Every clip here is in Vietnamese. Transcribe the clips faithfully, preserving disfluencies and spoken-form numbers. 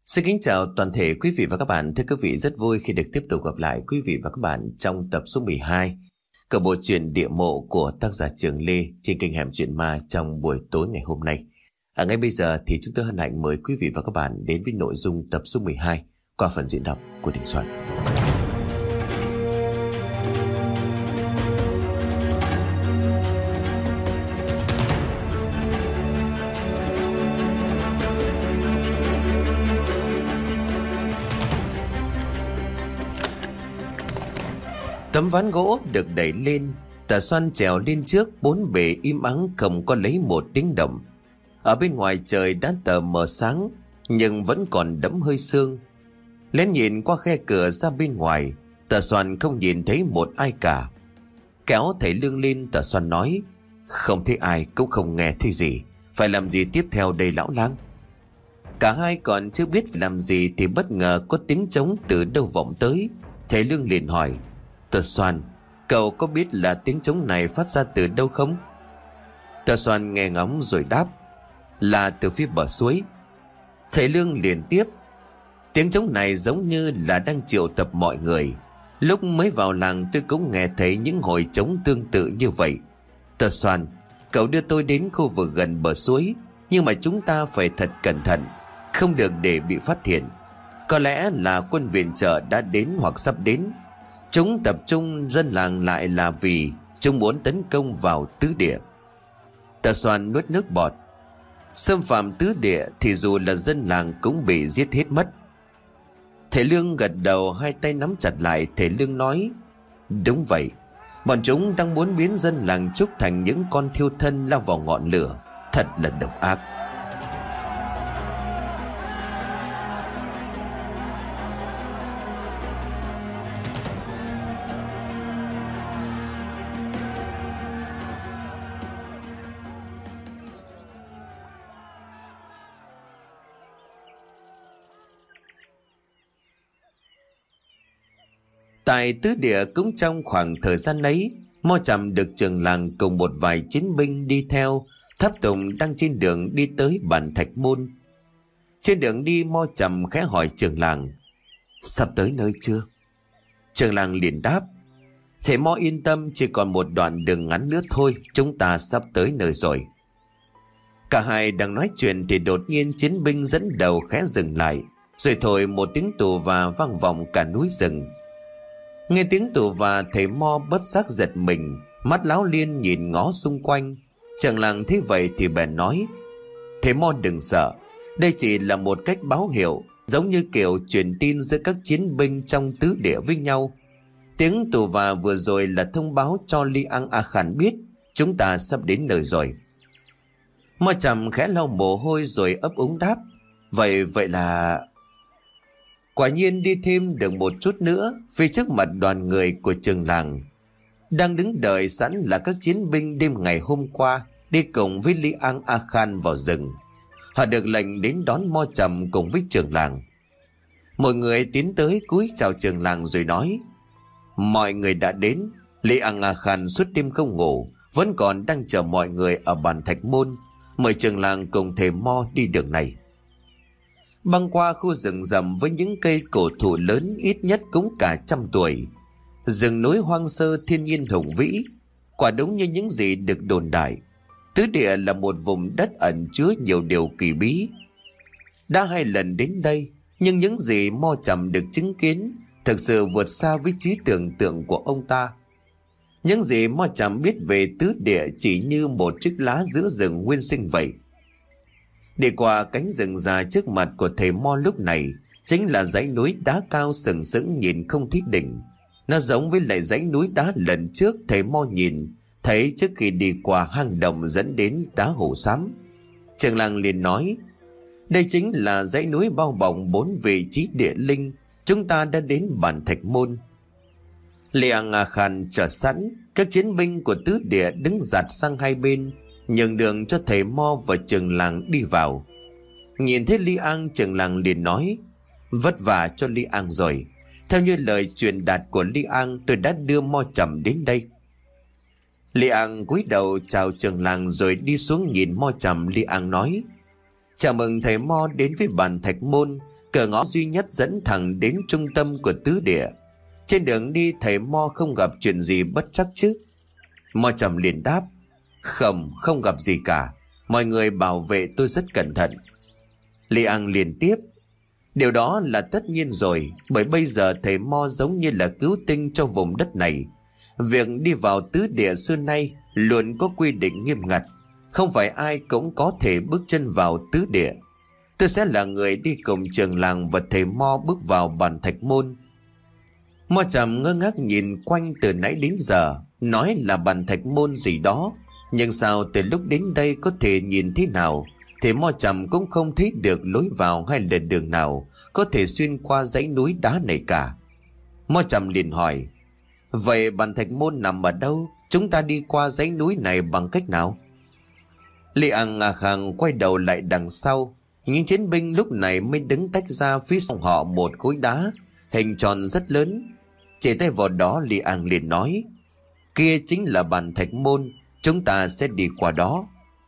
Xin kính chào toàn thể quý vị và các bạn. Thưa quý vị, rất vui khi được tiếp tục gặp lại quý vị và các bạn trong tập số mười hai của bộ truyện Địa Mộ của tác giả Trường Lê trên kênh Hẻm Chuyện Ma trong buổi tối ngày hôm nay. À, ngay bây giờ thì chúng tôi hân hạnh mời quý vị và các bạn đến với nội dung tập số mười hai qua phần diễn đọc của Đình Soạn. Tấm ván gỗ được đẩy lên, Tà Xoan trèo lên trước, bốn bề im ắng không có lấy một tiếng động. Ở bên ngoài trời đã tờ mờ sáng, nhưng vẫn còn đẫm hơi sương. Lén nhìn qua khe cửa ra bên ngoài, Tà Xoan không nhìn thấy một ai cả. Kéo thầy Lương lên, Tà Xoan nói: "Không thấy ai, cũng không nghe thấy gì, phải làm gì tiếp theo đây lão lang?" Cả hai còn chưa biết phải làm gì thì bất ngờ có tiếng trống từ đâu vọng tới. Thầy Lương liền hỏi: "Tà Xoan, cậu có biết là tiếng trống này phát ra từ đâu không?" Tà Xoan nghe ngóng rồi đáp: "Là từ phía bờ suối." Thầy Lương liền tiếp: "Tiếng trống này giống như là đang triệu tập mọi người. Lúc mới vào làng tôi cũng nghe thấy những hồi trống tương tự như vậy. Tà Xoan, cậu đưa tôi đến khu vực gần bờ suối, nhưng mà chúng ta phải thật cẩn thận, không được để bị phát hiện. Có lẽ là quân viện trợ đã đến hoặc sắp đến. Chúng tập trung dân làng lại là vì chúng muốn tấn công vào tứ địa." Tà Xoan nuốt nước bọt. Xâm phạm tứ địa thì dù là dân làng cũng bị giết hết mất. Thầy Lương gật đầu, hai tay nắm chặt lại. Thầy Lương nói: "Đúng vậy, bọn chúng đang muốn biến dân làng Trúc thành những con thiêu thân lao vào ngọn lửa. Thật là độc ác." Tại tứ địa cũng trong khoảng thời gian ấy, Mo Trầm được trưởng làng cùng một vài chiến binh đi theo tháp tùng đang trên đường đi tới bản Thạch Môn. Trên đường đi, Mo Trầm khẽ hỏi trưởng làng: "Sắp tới nơi chưa?" Trưởng làng liền đáp: "Thầy Mo yên tâm, chỉ còn một đoạn đường ngắn nữa thôi, chúng ta sắp tới nơi rồi." Cả hai đang nói chuyện thì đột nhiên chiến binh dẫn đầu khẽ dừng lại, rồi thổi một tiếng tù và vang vọng cả núi rừng. Nghe tiếng tù và, thầy Mo bất giác giật mình, mắt láo liên nhìn ngó xung quanh. Trưởng làng thấy vậy thì bèn nói: "Thầy Mo đừng sợ, đây chỉ là một cách báo hiệu, giống như kiểu truyền tin giữa các chiến binh trong tứ địa với nhau. Tiếng tù và vừa rồi là thông báo cho Li Ang A Khan biết chúng ta sắp đến nơi rồi." Mo Trầm khẽ lau mồ hôi rồi ấp úng đáp: Vậy vậy là... Quả nhiên đi thêm được một chút nữa, phía trước mặt đoàn người của trường làng đang đứng đợi sẵn là các chiến binh đêm ngày hôm qua đi cùng với Li Ang A Khan vào rừng. Họ được lệnh đến đón Mo Trầm cùng với trường làng. Mọi người tiến tới cúi chào trường làng rồi nói: "Mọi người đã đến. Li Ang A Khan suốt đêm không ngủ, vẫn còn đang chờ mọi người ở bản Thạch Môn. Mời trường làng cùng thầy Mo đi đường này." Băng qua khu rừng rậm với những cây cổ thụ lớn ít nhất cũng cả trăm tuổi, rừng núi hoang sơ thiên nhiên hùng vĩ, quả đúng như những gì được đồn đại. Tứ địa là một vùng đất ẩn chứa nhiều điều kỳ bí. Đã hai lần đến đây, nhưng những gì Mo Trầm được chứng kiến thực sự vượt xa với trí tưởng tượng của ông ta. Những gì Mo Trầm biết về tứ địa chỉ như một chiếc lá giữa rừng nguyên sinh vậy. Đi qua cánh rừng già trước mặt của thầy Mo lúc này chính là dãy núi đá cao sừng sững nhìn không thấy đỉnh. Nó giống với lại dãy núi đá lần trước thầy Mo nhìn thấy trước khi đi qua hang động dẫn đến đá hổ xám. Trường làng liền nói: "Đây chính là dãy núi bao bọc bốn vị trí địa linh. Chúng ta đã đến bản Thạch Môn." Li Ang A Khan chờ sẵn, các chiến binh của tứ địa đứng dạt sang hai bên, nhường đường cho thầy Mo và trường làng đi vào. Nhìn thấy Li Ang, trường làng liền nói: "Vất vả cho Li Ang rồi. Theo như lời truyền đạt của Li Ang, tôi đã đưa Mo Trầm đến đây." Li Ang cúi đầu chào trường làng rồi đi xuống nhìn Mo Trầm. Li Ang nói: "Chào mừng thầy Mo đến với bản Thạch Môn. Cửa ngõ duy nhất dẫn thẳng đến trung tâm của tứ địa. Trên đường đi thầy Mo không gặp chuyện gì bất trắc chứ? Mo Trầm liền đáp: Không, không gặp gì cả. Mọi người bảo vệ tôi rất cẩn thận. Li An liền tiếp: Điều đó là tất nhiên rồi, bởi bây giờ thầy Mo giống như là cứu tinh cho vùng đất này. Việc đi vào tứ địa xưa nay luôn có quy định nghiêm ngặt, không phải ai cũng có thể bước chân vào tứ địa. Tôi sẽ là người đi cùng trường làng và thầy Mo bước vào bàn thạch môn. Mo Trầm ngơ ngác nhìn quanh từ nãy đến giờ, nói là bàn thạch môn gì đó, nhưng sao từ lúc đến đây có thể nhìn thế nào thì Mo Trầm cũng không thấy được lối vào hay là đường nào có thể xuyên qua dãy núi đá này cả. Mo Trầm liền hỏi: Vậy bàn thạch môn nằm ở đâu? Chúng ta đi qua dãy núi này bằng cách nào? Li An ngạc hàng quay đầu lại đằng sau. Những chiến binh lúc này mới đứng tách ra phía sau họ một khối đá hình tròn rất lớn. Chỉ tay vào đó, Li An liền nói: Kia chính là bàn thạch môn, chúng ta sẽ đi qua đó.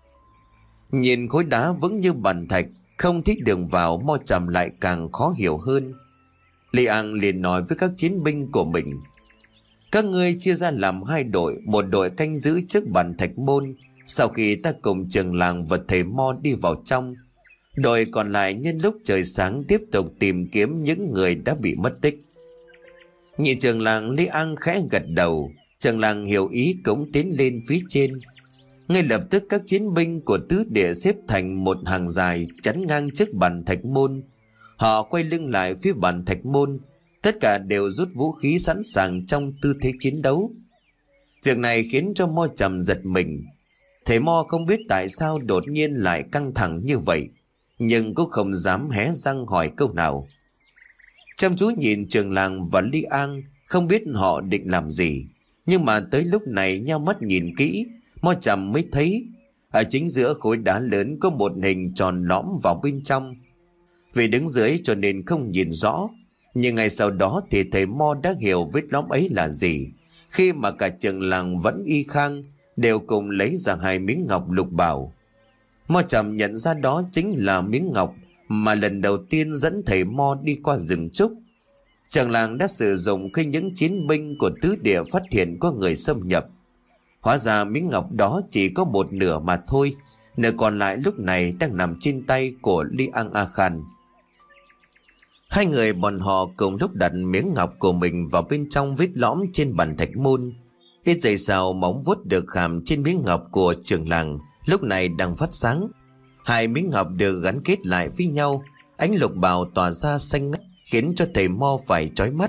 Nhìn khối đá vững như bàn thạch, không thích đường vào, Mo Trầm lại càng khó hiểu hơn. Li An liền nói với các chiến binh của mình: Các ngươi chia ra làm hai đội, một đội canh giữ trước bàn thạch môn. Sau khi ta cùng trường làng và thầy Mo đi vào trong, đội còn lại nhân lúc trời sáng tiếp tục tìm kiếm những người đã bị mất tích. Nhị trường làng Li An khẽ gật đầu. Trường làng hiểu ý cũng tiến lên phía trên. Ngay lập tức các chiến binh của tứ địa xếp thành một hàng dài chắn ngang trước bàn thạch môn. Họ quay lưng lại phía bàn thạch môn, tất cả đều rút vũ khí sẵn sàng trong tư thế chiến đấu. Việc này khiến cho Mo Trầm giật mình. Thầy Mo không biết tại sao đột nhiên lại căng thẳng như vậy, nhưng cũng không dám hé răng hỏi câu nào. Chăm chú nhìn trường làng và Li An, không biết họ định làm gì. Nhưng mà tới lúc này nhau mắt nhìn kỹ, Mo Trầm mới thấy ở chính giữa khối đá lớn có một hình tròn lõm vào bên trong. Vì đứng dưới cho nên không nhìn rõ, nhưng ngày sau đó thì thầy Mo đã hiểu vết lõm ấy là gì, khi mà cả trường làng vẫn y khang đều cùng lấy ra hai miếng ngọc lục bảo. Mo Trầm nhận ra đó chính là miếng ngọc mà lần đầu tiên dẫn thầy Mo đi qua rừng trúc. Trường làng đã sử dụng khi những chiến binh của tứ địa phát hiện có người xâm nhập. Hóa ra miếng ngọc đó chỉ có một nửa mà thôi, nửa còn lại lúc này đang nằm trên tay của Li An A Khan. Hai người bọn họ cùng lúc đặt miếng ngọc của mình vào bên trong vết lõm trên bàn thạch môn. Ít giây sau, móng vuốt được khảm trên miếng ngọc của trưởng làng lúc này đang phát sáng. Hai miếng ngọc được gắn kết lại với nhau, ánh lục bào tỏa ra xanh ngắt khiến cho thầy Mo phải chói mắt.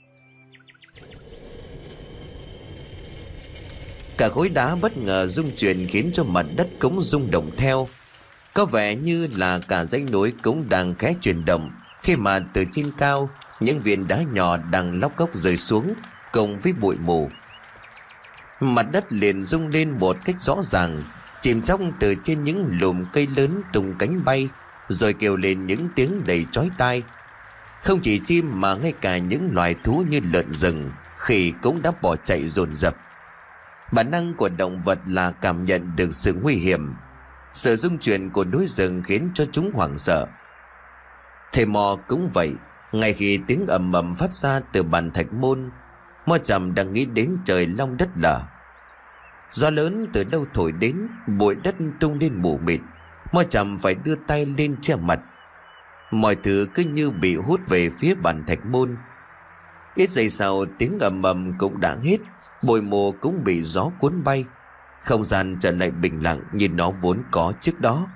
Cả khối đá bất ngờ rung chuyển khiến cho mặt đất cũng rung động theo. Có vẻ như là cả dãy núi cũng đang khẽ chuyển động khi mà từ trên cao những viên đá nhỏ đang lóc cốc rơi xuống cùng với bụi mù. Mặt đất liền rung lên một cách rõ ràng, chìm chóc từ trên những lùm cây lớn tung cánh bay, rồi kêu lên những tiếng đầy chói tai. Không chỉ chim mà ngay cả những loài thú như lợn rừng, khỉ cũng đã bỏ chạy dồn dập. Bản năng của động vật là cảm nhận được sự nguy hiểm. Sự rung chuyển của núi rừng khiến cho chúng hoảng sợ. Thầy Mo cũng vậy. Ngay khi tiếng ầm ầm phát ra từ bàn thạch môn, Mo Trầm đang nghĩ đến trời long đất lở. Gió lớn từ đâu thổi đến, bụi đất tung lên mù mịt. Mo Trầm phải đưa tay lên che mặt. Mọi thứ cứ như bị hút về phía bàn thạch môn. Ít giây sau, tiếng ầm ầm cũng đã hết, bụi mù cũng bị gió cuốn bay. Không gian trở lại bình lặng như nó vốn có trước đó.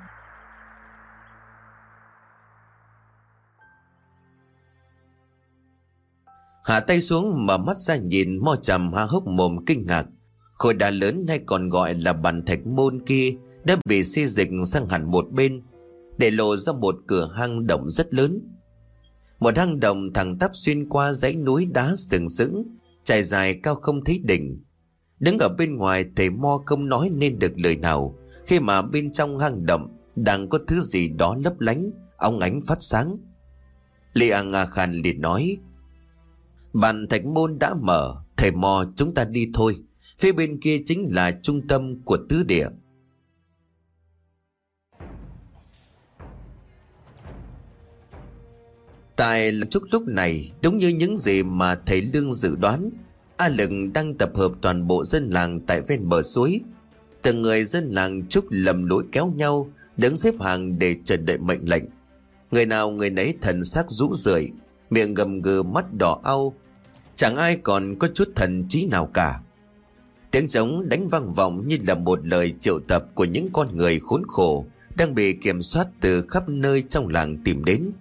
Hạ tay xuống mở mắt ra nhìn, Mo Trầm há hốc mồm kinh ngạc. Khối đá lớn hay còn gọi là bàn thạch môn kia đã bị xê dịch sang hẳn một bên, để lộ ra một cửa hang động rất lớn. Một hang động thẳng tắp xuyên qua dãy núi đá sừng sững, trải dài cao không thấy đỉnh. Đứng ở bên ngoài, thầy Mo không nói nên được lời nào, khi mà bên trong hang động đang có thứ gì đó lấp lánh, óng ánh phát sáng. Li An A Khan liền nói: Bàn thạch môn đã mở, thầy Mo, chúng ta đi thôi. Phía bên kia chính là trung tâm của tứ địa. Tại Trúc lúc này, đúng như những gì mà thầy Lương dự đoán, A Lực đang tập hợp toàn bộ dân làng tại ven bờ suối. Từng người dân làng Trúc lầm lũi kéo nhau, đứng xếp hàng để chờ đợi mệnh lệnh. Người nào người nấy thần sắc rũ rượi, miệng gầm gừ, mắt đỏ au, chẳng ai còn có chút thần trí nào cả. Tiếng trống đánh vang vọng như là một lời triệu tập của những con người khốn khổ đang bị kiểm soát từ khắp nơi trong làng tìm đến.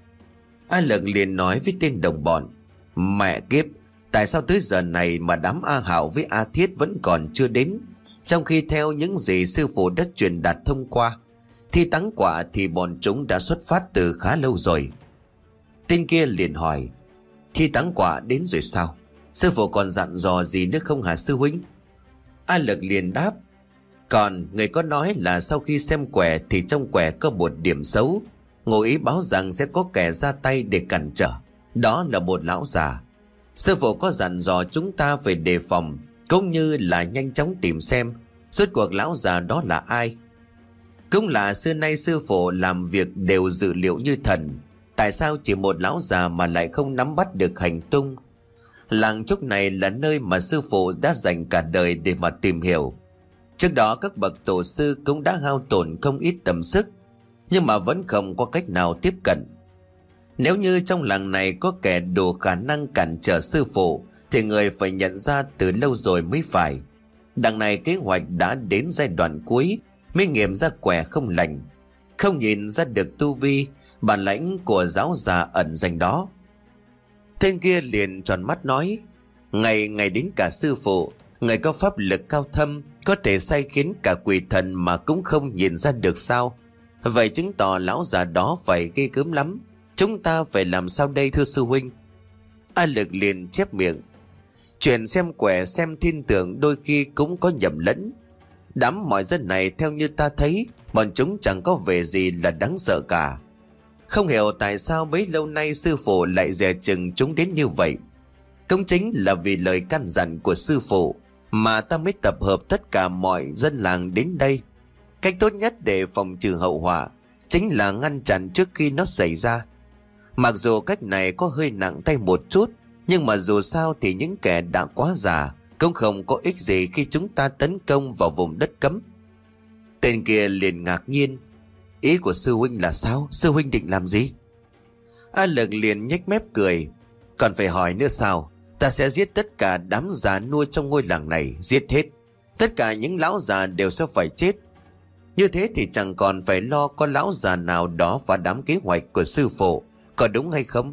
A Lực liền nói với tên đồng bọn: Mẹ kiếp, tại sao tới giờ này mà đám A Hạo với A Thiết vẫn còn chưa đến, trong khi theo những gì sư phụ đã truyền đạt thông qua, thi táng quả thì bọn chúng đã xuất phát từ khá lâu rồi. Tên kia liền hỏi: Thi táng quả đến rồi sao? Sư phụ còn dặn dò gì nữa không hả sư huynh? A Lực liền đáp: Còn người có nói là sau khi xem quẻ thì trong quẻ có một điểm xấu, ngụ ý báo rằng sẽ có kẻ ra tay để cản trở. Đó là một lão già. Sư phụ có dặn dò chúng ta phải đề phòng, cũng như là nhanh chóng tìm xem rốt cuộc lão già đó là ai. Cũng là xưa nay sư phụ làm việc đều dự liệu như thần, tại sao chỉ một lão già mà lại không nắm bắt được hành tung? Làng Trúc này là nơi mà sư phụ đã dành cả đời để mà tìm hiểu. Trước đó các bậc tổ sư cũng đã hao tổn không ít tâm sức, nhưng mà vẫn không có cách nào tiếp cận. Nếu như trong làng này có kẻ đủ khả năng cản trở sư phụ thì người phải nhận ra từ lâu rồi mới phải. Đằng này kế hoạch đã đến giai đoạn cuối mới nghiệm ra quẻ không lành, không nhìn ra được tu vi bản lãnh của giáo già ẩn danh đó. Tên kia liền tròn mắt nói: Ngày ngày đến cả sư phụ, người có pháp lực cao thâm, có thể sai khiến cả quỷ thần mà cũng không nhìn ra được sao? Vậy chứng tỏ lão già đó phải ghê gớm lắm. Chúng ta phải làm sao đây thưa sư huynh? A Lực liền chép miệng: Chuyện xem quẻ xem thiên tượng đôi khi cũng có nhầm lẫn. Đám mọi dân này theo như ta thấy, bọn chúng chẳng có vẻ gì là đáng sợ cả. Không hiểu tại sao bấy lâu nay sư phụ lại dè chừng chúng đến như vậy. Cũng chính là vì lời căn dặn của sư phụ mà ta mới tập hợp tất cả mọi dân làng đến đây. Cách tốt nhất để phòng trừ hậu họa chính là ngăn chặn trước khi nó xảy ra. Mặc dù cách này có hơi nặng tay một chút, nhưng mà dù sao thì những kẻ đã quá già cũng không có ích gì khi chúng ta tấn công vào vùng đất cấm. Tên kia liền ngạc nhiên: Ý của sư huynh là sao? Sư huynh định làm gì? A Lực liền nhếch mép cười: Còn phải hỏi nữa sao? Ta sẽ giết tất cả đám già nuôi trong ngôi làng này, giết hết. Tất cả những lão già đều sẽ phải chết. Như thế thì chẳng còn phải lo có lão già nào đó phá đám kế hoạch của sư phụ, có đúng hay không?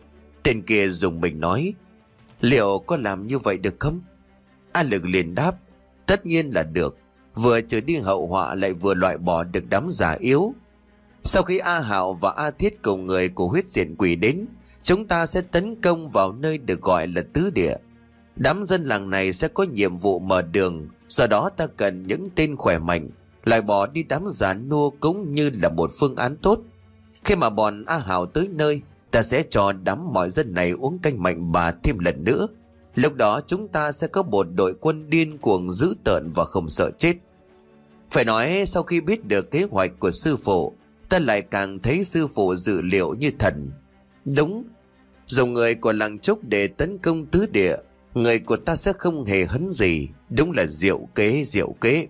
Tên kia dùng mình nói: Liệu có làm như vậy được không? A Lực liền đáp: Tất nhiên là được. Vừa trừ đi hậu họa lại vừa loại bỏ được đám già yếu. Sau khi A Hạo và A Thiết cùng người của huyết diện quỷ đến, chúng ta sẽ tấn công vào nơi được gọi là tứ địa. Đám dân làng này sẽ có nhiệm vụ mở đường. Do đó ta cần những tên khỏe mạnh, loại bỏ đi đám già nua cũng như là một phương án tốt. Khi mà bọn A Hạo tới nơi, ta sẽ cho đám mọi dân này uống canh mạnh bà thêm lần nữa. Lúc đó chúng ta sẽ có một đội quân điên cuồng dữ tợn và không sợ chết. Phải nói sau khi biết được kế hoạch của sư phụ, ta lại càng thấy sư phụ dự liệu như thần. Đúng, dùng người của làng Trúc để tấn công tứ địa, người của ta sẽ không hề hấn gì. Đúng là diệu kế diệu kế.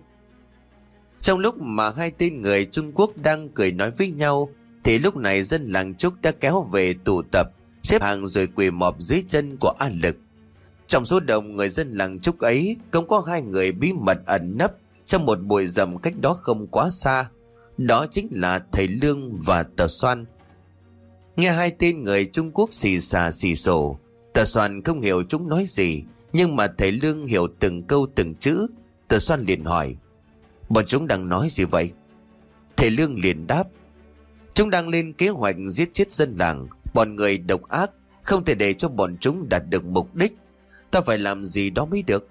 Trong lúc mà hai tên người Trung Quốc đang cười nói với nhau, thì lúc này dân làng Trúc đã kéo về tụ tập, xếp hàng rồi quỳ mọp dưới chân của A Lực. Trong số đông người dân làng Trúc ấy, cũng có hai người bí mật ẩn nấp trong một bụi rậm cách đó không quá xa. Đó chính là thầy Lương và Tờ Xoan. Nghe hai tên người Trung Quốc xì xà xì xồ, Tờ Xoan không hiểu chúng nói gì, nhưng mà thầy Lương hiểu từng câu từng chữ. Tờ Xoan liền hỏi: Bọn chúng đang nói gì vậy? Thầy Lương liền đáp: Chúng đang lên kế hoạch giết chết dân làng. Bọn người độc ác, không thể để cho bọn chúng đạt được mục đích. Ta phải làm gì đó mới được.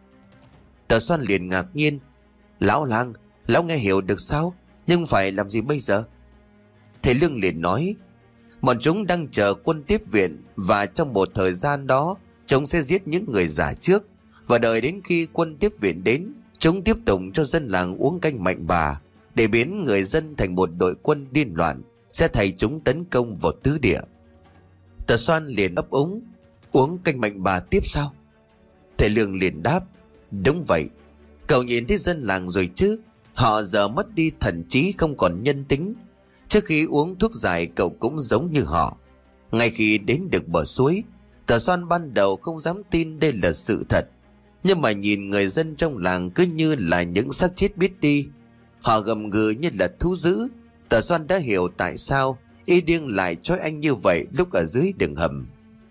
Tờ Xoan liền ngạc nhiên: Lão lang, lão nghe hiểu được sao? Nhưng phải làm gì bây giờ? Thầy Lương liền nói: Bọn chúng đang chờ quân tiếp viện, và trong một thời gian đó chúng sẽ giết những người giả trước, và đợi đến khi quân tiếp viện đến, chúng tiếp tục cho dân làng uống canh mạnh bà, để biến người dân thành một đội quân điên loạn, sẽ thầy chúng tấn công vào tứ địa. Tờ Xoan liền ấp úng: Uống canh mạnh bà tiếp sao? Thầy Lương liền đáp: Đúng vậy. Cậu nhìn thấy dân làng rồi chứ, họ giờ mất đi thần trí, không còn nhân tính. Trước khi uống thuốc giải cậu cũng giống như họ. Ngay khi đến được bờ suối, Tờ Xoan ban đầu không dám tin đây là sự thật. Nhưng mà nhìn người dân trong làng cứ như là những xác chết biết đi. Họ gầm gừ như là thú dữ. Tờ Xoan đã hiểu tại sao y điên lại trói anh như vậy lúc ở dưới đường hầm.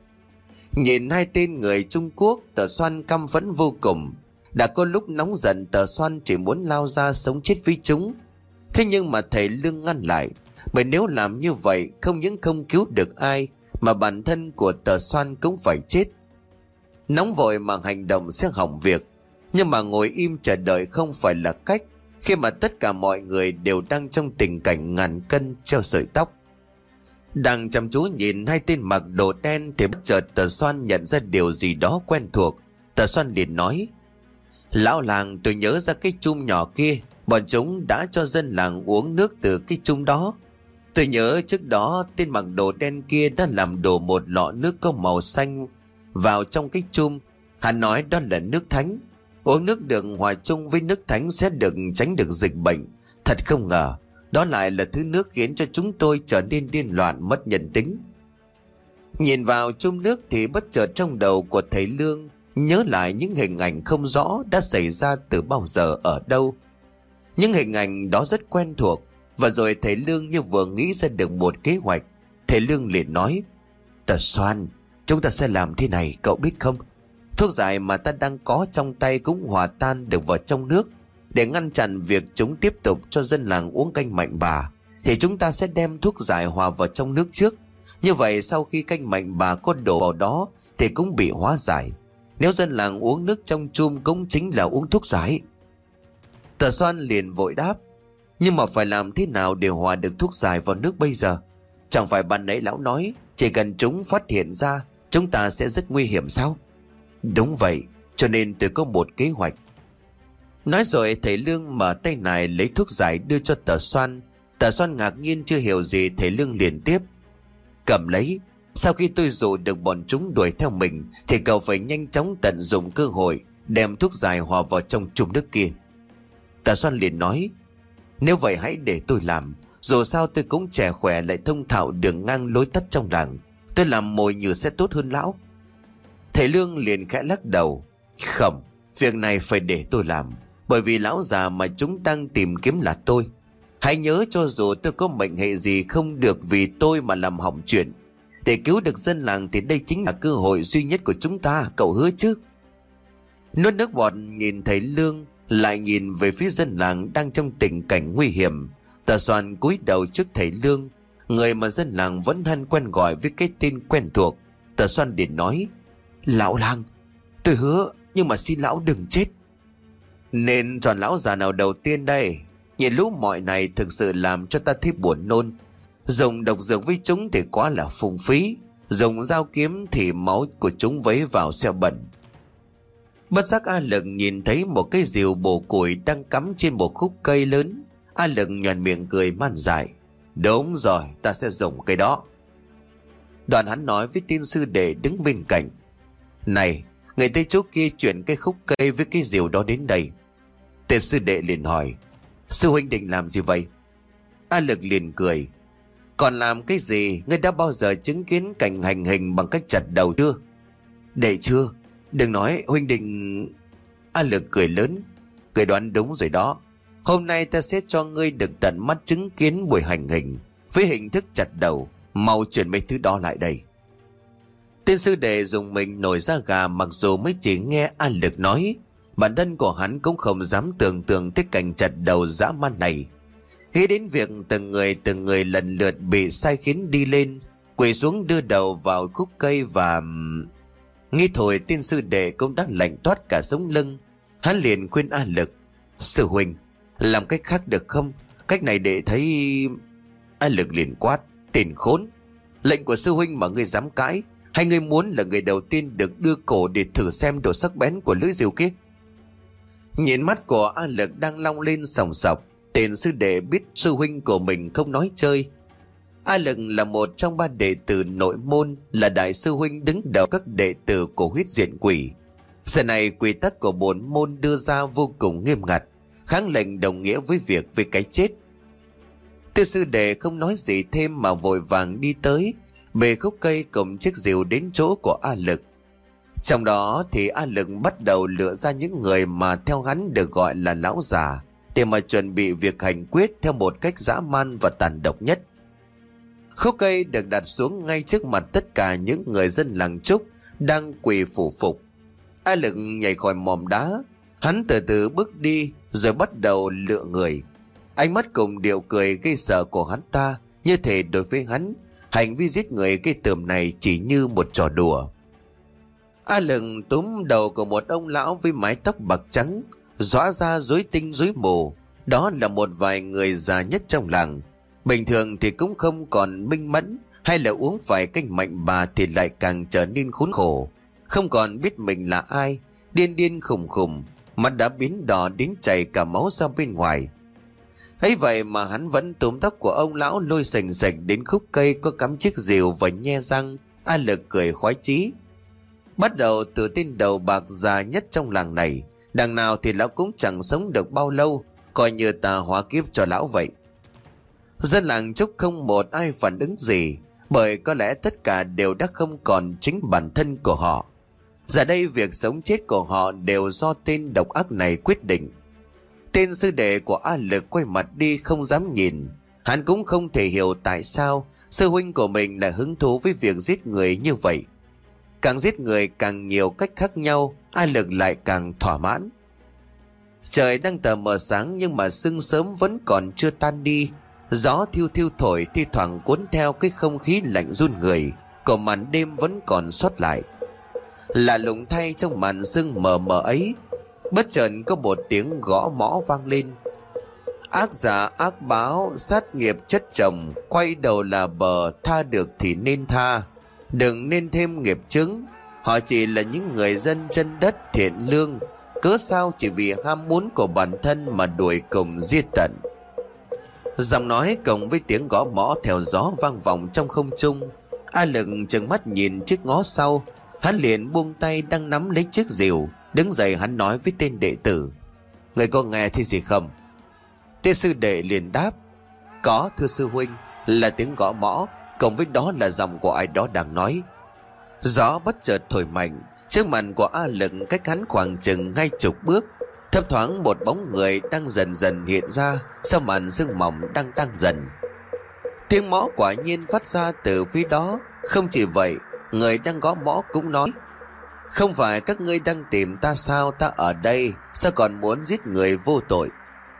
Nhìn hai tên người Trung Quốc, Tờ Xoan căm phẫn vô cùng. Đã có lúc nóng giận, Tờ Xoan chỉ muốn lao ra sống chết với chúng. Thế nhưng mà thầy Lương ngăn lại. Bởi nếu làm như vậy, không những không cứu được ai, mà bản thân của Tờ Xoan cũng phải chết. Nóng vội mà hành động sẽ hỏng việc. Nhưng mà ngồi im chờ đợi không phải là cách, khi mà tất cả mọi người đều đang trong tình cảnh ngàn cân treo sợi tóc. Đang chăm chú nhìn hai tên mặc đồ đen thì bất chợt Tờ Xoan nhận ra điều gì đó quen thuộc. Tờ Xoan liền nói: Lão làng, tôi nhớ ra cái chum nhỏ kia. Bọn chúng đã cho dân làng uống nước từ cái chum đó. Tôi nhớ trước đó tên mặc đồ đen kia đã làm đổ một lọ nước có màu xanh vào trong cái chum. Hắn nói đó là nước thánh. Uống nước được hòa chung với nước thánh sẽ được tránh được dịch bệnh. Thật không ngờ đó lại là thứ nước khiến cho chúng tôi trở nên điên loạn, mất nhân tính. Nhìn vào chum nước thì bất chợt trong đầu của thầy Lương nhớ lại những hình ảnh không rõ đã xảy ra từ bao giờ ở đâu. Những hình ảnh đó rất quen thuộc. Và rồi thầy Lương như vừa nghĩ ra được một kế hoạch. Thầy Lương liền nói: Tờ Xoan, chúng ta sẽ làm thế này, cậu biết không? Thuốc giải mà ta đang có trong tay cũng hòa tan được vào trong nước. Để ngăn chặn việc chúng tiếp tục cho dân làng uống canh mạnh bà, thì chúng ta sẽ đem thuốc giải hòa vào trong nước trước. Như vậy sau khi canh mạnh bà có đổ vào đó thì cũng bị hóa giải. Nếu dân làng uống nước trong chum cũng chính là uống thuốc giải. Tờ Xoan liền vội đáp: Nhưng mà phải làm thế nào để hòa được thuốc giải vào nước bây giờ? Chẳng phải ban nãy lão nói chỉ cần chúng phát hiện ra chúng ta sẽ rất nguy hiểm sao? Đúng vậy, cho nên tôi có một kế hoạch. Nói rồi thầy Lương mở tay này lấy thuốc giải đưa cho Tờ Xoan. Tờ Xoan ngạc nhiên chưa hiểu gì. Thầy Lương liền tiếp: Cầm lấy. Sau khi tôi dụ được bọn chúng đuổi theo mình thì cậu phải nhanh chóng tận dụng cơ hội đem thuốc giải hòa vào trong chum nước kia. Tờ Xoan liền nói: Nếu vậy hãy để tôi làm. Dù sao tôi cũng trẻ khỏe lại thông thạo đường ngang lối tắt trong làng. Tôi làm mồi nhử sẽ tốt hơn lão. Thầy Lương liền khẽ lắc đầu: Không, việc này phải để tôi làm. Bởi vì lão già mà chúng đang tìm kiếm là tôi. Hãy nhớ, cho dù tôi có mệnh hệ gì không được vì tôi mà làm hỏng chuyện. Để cứu được dân làng thì đây chính là cơ hội duy nhất của chúng ta, cậu hứa chứ? Nuốt nước bọt nhìn thầy Lương, lại nhìn về phía dân làng đang trong tình cảnh nguy hiểm. Tờ Xoan cúi đầu trước thầy Lương, người mà dân làng vẫn hân quen gọi với cái tên quen thuộc. Tờ Xoan liền nói: Lão làng, tôi hứa, nhưng mà xin lão đừng chết. Nên chọn lão già nào đầu tiên đây? Nhìn lũ mọi này thực sự làm cho ta thấy buồn nôn. Dùng độc dược với chúng thì quá là phung phí. Dùng dao kiếm thì máu của chúng vấy vào xe bẩn. Bất giác A Lực nhìn thấy một cái rìu bổ củi đang cắm trên một khúc cây lớn. A Lực nhoẻn miệng cười man dại: Đúng rồi, ta sẽ dùng cái đó. Đoạn hắn nói với tên sư đệ đứng bên cạnh: Này, người Tây chỗ kia chuyển cái khúc cây với cái rìu đó đến đây. Tên sư đệ liền hỏi: Sư huynh định làm gì vậy? A Lực liền cười: Còn làm cái gì? Ngươi đã bao giờ chứng kiến cảnh hành hình bằng cách chặt đầu chưa? Đệ chưa. Đừng nói huynh định... A Lực cười lớn: Ngươi đoán đúng rồi đó. Hôm nay ta sẽ cho ngươi được tận mắt chứng kiến buổi hành hình với hình thức chặt đầu. Mau chuyển mấy thứ đó lại đây. Tên sư đệ dùng mình nổi da gà. Mặc dù mới chỉ nghe A Lực nói, bản thân của hắn cũng không dám tưởng tượng tới cảnh chặt đầu dã man này. Nghĩ đến việc từng người từng người lần lượt bị sai khiến đi lên, quỳ xuống đưa đầu vào khúc cây và... Nghĩ thôi tên sư đệ cũng đã lạnh toát cả sống lưng. Hắn liền khuyên A Lực: Sư huynh, làm cách khác được không? Cách này để thấy... A Lực liền quát: Tên khốn! Lệnh của sư huynh mà ngươi dám cãi? Hay ngươi muốn là người đầu tiên được đưa cổ để thử xem độ sắc bén của lưỡi rìu kia? Nhìn mắt của A Lực đang long lên sòng sọc, tên sư đệ biết sư huynh của mình không nói chơi. A Lực là một trong ba đệ tử nội môn, là đại sư huynh đứng đầu các đệ tử của huyết diện quỷ. Giờ này quy tắc của bổn môn đưa ra vô cùng nghiêm ngặt, kháng lệnh đồng nghĩa với việc với cái chết. Tư sư đệ không nói gì thêm mà vội vàng đi tới, bề khúc cây cùng chiếc rìu đến chỗ của A Lực. Trong đó thì A Lực bắt đầu lựa ra những người mà theo hắn được gọi là lão già, để mà chuẩn bị việc hành quyết theo một cách dã man và tàn độc nhất. Khúc cây được đặt xuống ngay trước mặt tất cả những người dân làng Trúc đang quỳ phủ phục. A Lực nhảy khỏi mỏm đá, hắn từ từ bước đi rồi bắt đầu lựa người. Ánh mắt cùng điệu cười gây sợ của hắn ta, như thể đối với hắn, hành vi giết người gây tởm này chỉ như một trò đùa. A Lực túm đầu của một ông lão với mái tóc bạc trắng, xõa ra rối tinh rối mù. Đó là một vài người già nhất trong làng. Bình thường thì cũng không còn minh mẫn, hay là uống phải canh mạnh bà thì lại càng trở nên khốn khổ. Không còn biết mình là ai, điên điên khùng khùng, mắt đã biến đỏ đến chảy cả máu ra bên ngoài. Ấy vậy mà hắn vẫn túm tóc của ông lão lôi sành sạch đến khúc cây có cắm chiếc rìu và nhe răng. A Lực cười khoái chí. Bắt đầu từ tên đầu bạc già nhất trong làng này, đằng nào thì lão cũng chẳng sống được bao lâu, coi như ta hóa kiếp cho lão vậy. Dân làng Trúc không một ai phản ứng gì, bởi có lẽ tất cả đều đã không còn chính bản thân của họ. Giờ đây việc sống chết của họ đều do tên độc ác này quyết định. Tên sư đệ của A Lực quay mặt đi không dám nhìn. Hắn cũng không thể hiểu tại sao sư huynh của mình lại hứng thú với việc giết người như vậy. Càng giết người càng nhiều cách khác nhau, A Lực lại càng thỏa mãn. Trời đang tờ mờ sáng nhưng mà sương sớm vẫn còn chưa tan đi. Gió thiêu thiêu thổi thi thoảng cuốn theo cái không khí lạnh run người của màn đêm vẫn còn sót lại. Lạ lùng thay, trong màn sương mờ mờ ấy, bất chợt có một tiếng gõ mõ vang lên. Ác giả ác báo, sát nghiệp chất chồng, quay đầu là bờ, tha được thì nên tha, đừng nên thêm nghiệp chứng. Họ chỉ là những người dân chân đất thiện lương, cớ sao chỉ vì ham muốn của bản thân mà đuổi cùng giết tận. Giọng nói cộng với tiếng gõ mõ theo gió vang vọng trong không trung. A Lực trừng mắt nhìn chiếc ngó sau, hắn liền buông tay đang nắm lấy chiếc rìu, đứng dậy hắn nói với tên đệ tử: "Người có nghe thấy gì không?" Tên sư đệ liền đáp: "Có thưa sư huynh." Là tiếng gõ mõ, cộng với đó là giọng của ai đó đang nói. Gió bất chợt thổi mạnh, trước mặt của A Lực cách hắn khoảng chừng hai chục bước, thấp thoáng một bóng người đang dần dần hiện ra sau màn sương mỏng đang tăng dần. Tiếng mõ quả nhiên phát ra từ phía đó. Không chỉ vậy, người đang gõ mõ cũng nói: "Không phải các ngươi đang tìm ta sao? Ta ở đây, sao còn muốn giết người vô tội?"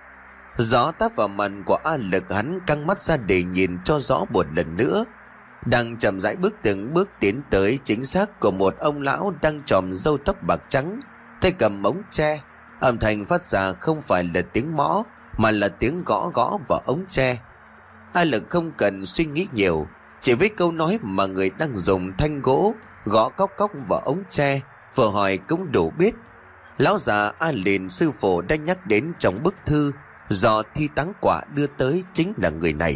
Gió táp vào mặt của A Lực, hắn căng mắt ra để nhìn cho rõ một lần nữa. Đang chậm rãi bước từng bước tiến tới chính xác của một ông lão đang chòm râu tóc bạc trắng, tay cầm ống tre. Âm thanh phát ra không phải là tiếng mõ mà là tiếng gõ gõ vào ống tre. A Lực không cần suy nghĩ nhiều, chỉ với câu nói mà người đang dùng thanh gỗ gõ cốc cốc vào ống tre vừa hỏi cũng đủ biết lão già A Liền sư phụ đã nhắc đến trong bức thư do Thi Táng Quả đưa tới chính là người này.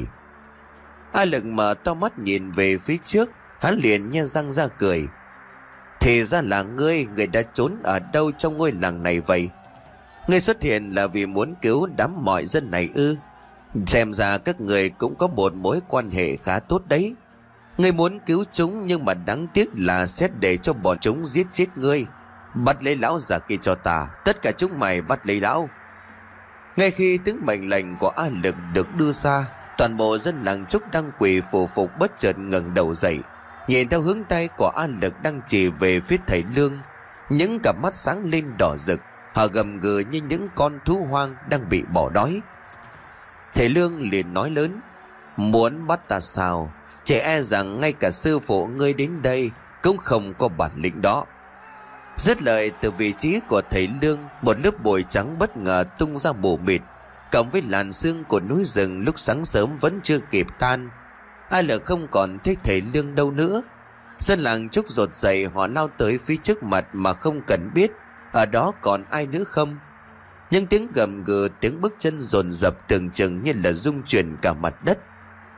A Lực mở to mắt nhìn về phía trước, hắn liền nhe răng ra cười: "Thì ra là ngươi, ngươi đã trốn ở đâu trong ngôi làng này vậy? Ngươi xuất hiện là vì muốn cứu đám mọi dân này ư? Xem ra các người cũng có một mối quan hệ khá tốt đấy. Ngươi muốn cứu chúng nhưng mà đáng tiếc là xét để cho bọn chúng giết chết ngươi. Bắt lấy lão già kia cho ta, tất cả chúng mày bắt lấy lão." Ngay khi tiếng mệnh lệnh của A Lực được đưa ra, toàn bộ dân làng Trúc đang quỳ phủ phục bất chợt ngẩng đầu dậy, nhìn theo hướng tay của A Lực đang chỉ về phía thầy Lương. Những cặp mắt sáng lên đỏ rực, họ gầm gừ như những con thú hoang đang bị bỏ đói. Thầy Lương liền nói lớn: "Muốn bắt ta sao? Chỉ e rằng ngay cả sư phụ ngươi đến đây cũng không có bản lĩnh đó." Dứt lời, từ vị trí của thầy Lương, một lớp bụi trắng bất ngờ tung ra mù mịt, cộng với làn sương của núi rừng lúc sáng sớm vẫn chưa kịp tan. Ai là không còn thấy thầy Lương đâu nữa. Dân làng Trúc rột dậy, họ lao tới phía trước mặt mà không cần biết ở đó còn ai nữa không. Những tiếng gầm gừ, tiếng bước chân dồn dập tưởng chừng như là rung chuyển cả mặt đất.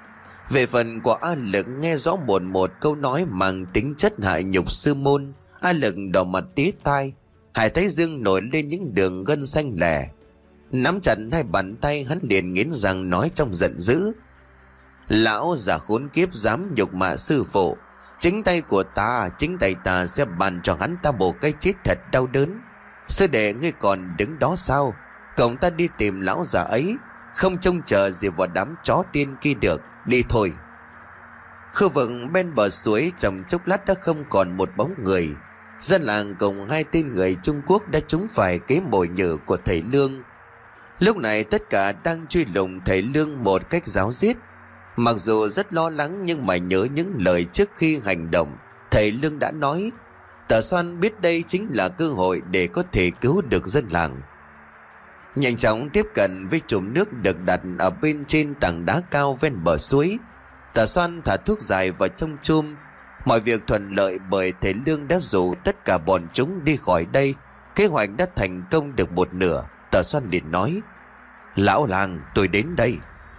Về phần của A Lực nghe rõ một một câu nói mang tính chất hại nhục sư môn. A Lực đỏ mặt tía tai, Hải thấy Dương nổi lên những đường gân xanh lẻ. Nắm chặt hai bàn tay, hắn liền nghiến răng nói trong giận dữ: Lão già khốn kiếp dám nhục mạ sư phụ, chính tay của ta, chính tay ta sẽ bàn cho hắn ta một cái chết thật đau đớn. Sư đệ ngươi còn đứng đó sao? Cộng ta đi tìm lão già ấy, không trông chờ gì vào đám chó điên kia được. Đi thôi. Khu vực bên bờ suối trong chốc lát đã không còn một bóng người. Dân làng cùng hai tên người Trung Quốc đã trúng phải kế mồi nhử của thầy Lương. Lúc này tất cả đang truy lùng thầy Lương một cách ráo riết. Mặc dù rất lo lắng nhưng mà nhớ những lời trước khi hành động, thầy Lương đã nói. Tà Xoan biết đây chính là cơ hội để có thể cứu được dân làng. Nhanh chóng tiếp cận với chùm nước được đặt ở bên trên tảng đá cao ven bờ suối, Tà Xoan thả thuốc dài vào trong chum. Mọi việc thuận lợi bởi thầy Lương đã rủ tất cả bọn chúng đi khỏi đây. Kế hoạch đã thành công được một nửa. Tà Xoan liền nói: Lão làng, tôi đến đây.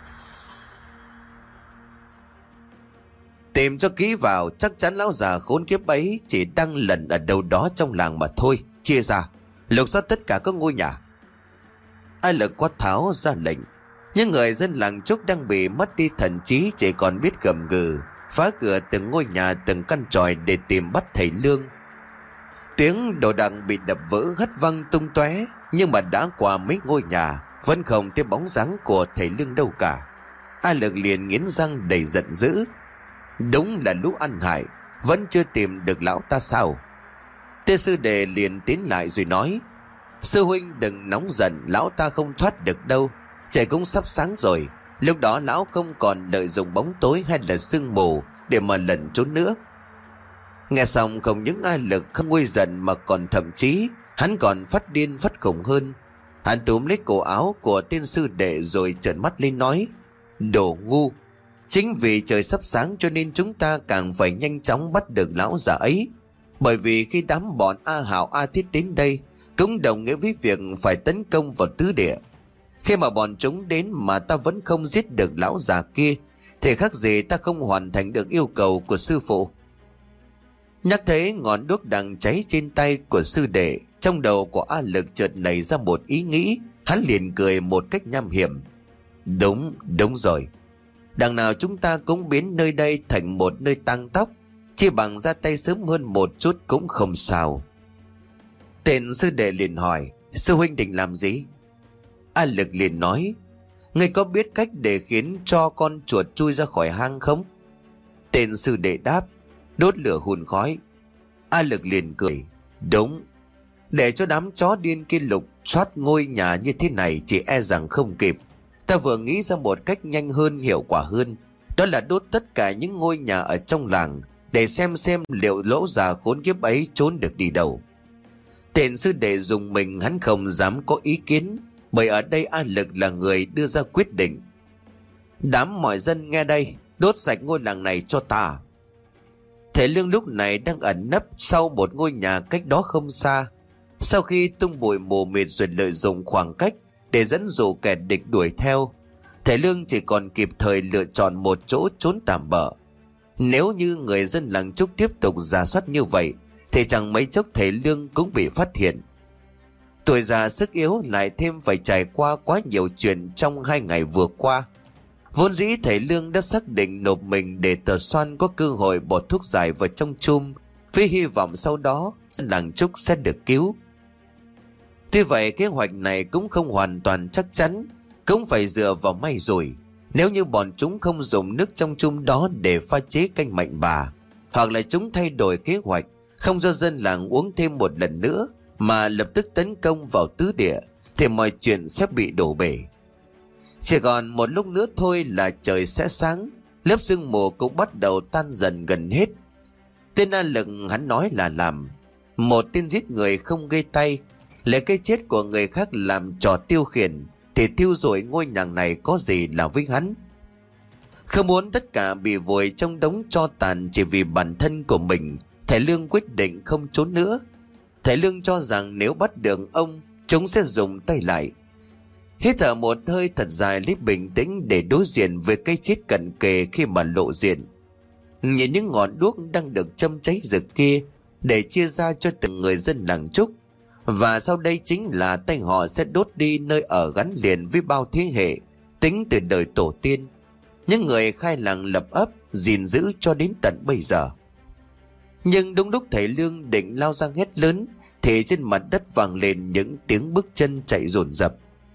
Tìm cho kỹ vào, chắc chắn lão già khốn kiếp ấy chỉ đang lẩn ở đâu đó trong làng mà thôi. Chia ra, lục soát tất cả các ngôi nhà. A Lực quát tháo ra lệnh. Những người dân làng Trúc đang bị mất đi thần trí chỉ còn biết gầm gừ, phá cửa từng ngôi nhà từng căn tròi để tìm bắt thầy Lương. Tiếng đồ đạc bị đập vỡ hất văng tung tóe, nhưng mà đã qua mấy ngôi nhà vẫn không thấy bóng dáng của thầy Lương đâu cả. A Lực liền nghiến răng đầy giận dữ. Đúng là lũ ăn hại, vẫn chưa tìm được lão ta sao? Tên sư đệ liền tiến lại rồi nói: Sư huynh đừng nóng giận, lão ta không thoát được đâu. Trời cũng sắp sáng rồi, lúc đó lão không còn lợi dụng bóng tối hay là sương mù để mà lẩn trốn nữa. Nghe xong không những A Lực không nguôi giận mà còn thậm chí hắn còn phát điên phát khủng hơn. Hắn túm lấy cổ áo của tên sư đệ rồi trợn mắt lên nói: Đồ ngu! Chính vì trời sắp sáng cho nên chúng ta càng phải nhanh chóng bắt được lão già ấy. Bởi vì khi đám bọn A Hảo A Thiết đến đây cũng đồng nghĩa với việc phải tấn công vào tứ địa. Khi mà bọn chúng đến mà ta vẫn không giết được lão già kia thì khác gì ta không hoàn thành được yêu cầu của sư phụ. Nhắc thấy ngọn đuốc đang cháy trên tay của sư đệ, trong đầu của A Lực chợt nảy ra một ý nghĩ. Hắn liền cười một cách nham hiểm: Đúng, đúng rồi. Đằng nào chúng ta cũng biến nơi đây thành một nơi tang tóc, chỉ bằng ra tay sớm hơn một chút cũng không sao. Tên sư đệ liền hỏi: Sư huynh định làm gì? A Lực liền nói: Ngươi có biết cách để khiến cho con chuột chui ra khỏi hang không? Tên sư đệ đáp: Đốt lửa hun khói. A Lực liền cười: Đúng. Để cho đám chó điên kia lục soát ngôi nhà như thế này chỉ e rằng không kịp. Ta vừa nghĩ ra một cách nhanh hơn, hiệu quả hơn. Đó là đốt tất cả những ngôi nhà ở trong làng để xem xem liệu lỗ già khốn kiếp ấy trốn được đi đâu. Tên sư đệ dùng mình, hắn không dám có ý kiến, bởi ở đây A Lực là người đưa ra quyết định. Đám mọi dân nghe đây, đốt sạch ngôi làng này cho ta. Thầy Lương lúc này đang ẩn nấp sau một ngôi nhà cách đó không xa. Sau khi tung bụi mù mịt rồi lợi dụng khoảng cách để dẫn dụ kẻ địch đuổi theo, thầy Lương chỉ còn kịp thời lựa chọn một chỗ trốn tạm bợ. Nếu như người dân làng Trúc tiếp tục rà soát như vậy thì chẳng mấy chốc thầy Lương cũng bị phát hiện. Tuổi già sức yếu lại thêm phải trải qua quá nhiều chuyện trong hai ngày vừa qua. Vốn dĩ thầy Lương đã xác định nộp mình để Tà Xoan có cơ hội bỏ thuốc giải vào trong chum, với hy vọng sau đó làng Trúc sẽ được cứu. Tuy vậy kế hoạch này cũng không hoàn toàn chắc chắn, cũng phải dựa vào may rủi. Nếu như bọn chúng không dùng nước trong chum đó để pha chế canh mạnh bà, hoặc là chúng thay đổi kế hoạch, không cho dân làng uống thêm một lần nữa mà lập tức tấn công vào tứ địa, thì mọi chuyện sẽ bị đổ bể. Chỉ còn một lúc nữa thôi là trời sẽ sáng, lớp sương mù cũng bắt đầu tan dần gần hết. Tên A Lực hắn nói là làm, một tên giết người không gây tay, lấy cái chết của người khác làm trò tiêu khiển, thì thiêu rụi ngôi nhà này có gì là với hắn. Không muốn tất cả bị vùi trong đống tro tàn chỉ vì bản thân của mình, thầy Lương quyết định không trốn nữa. Thầy Lương cho rằng nếu bắt được ông, chúng sẽ dùng tay lại. Hít thở một hơi thật dài lấy bình tĩnh để đối diện với cái chết cận kề khi mà lộ diện. Nhìn những ngọn đuốc đang được châm cháy rực kia để chia ra cho từng người dân làng Trúc. Và sau đây chính là tay họ sẽ đốt đi nơi ở gắn liền với bao thế hệ, tính từ đời tổ tiên. Những người khai làng lập ấp, gìn giữ cho đến tận bây giờ. Nhưng đúng lúc thầy Lương định lao ra hét lớn, thì trên mặt đất vang lên những tiếng bước chân chạy dồn dập.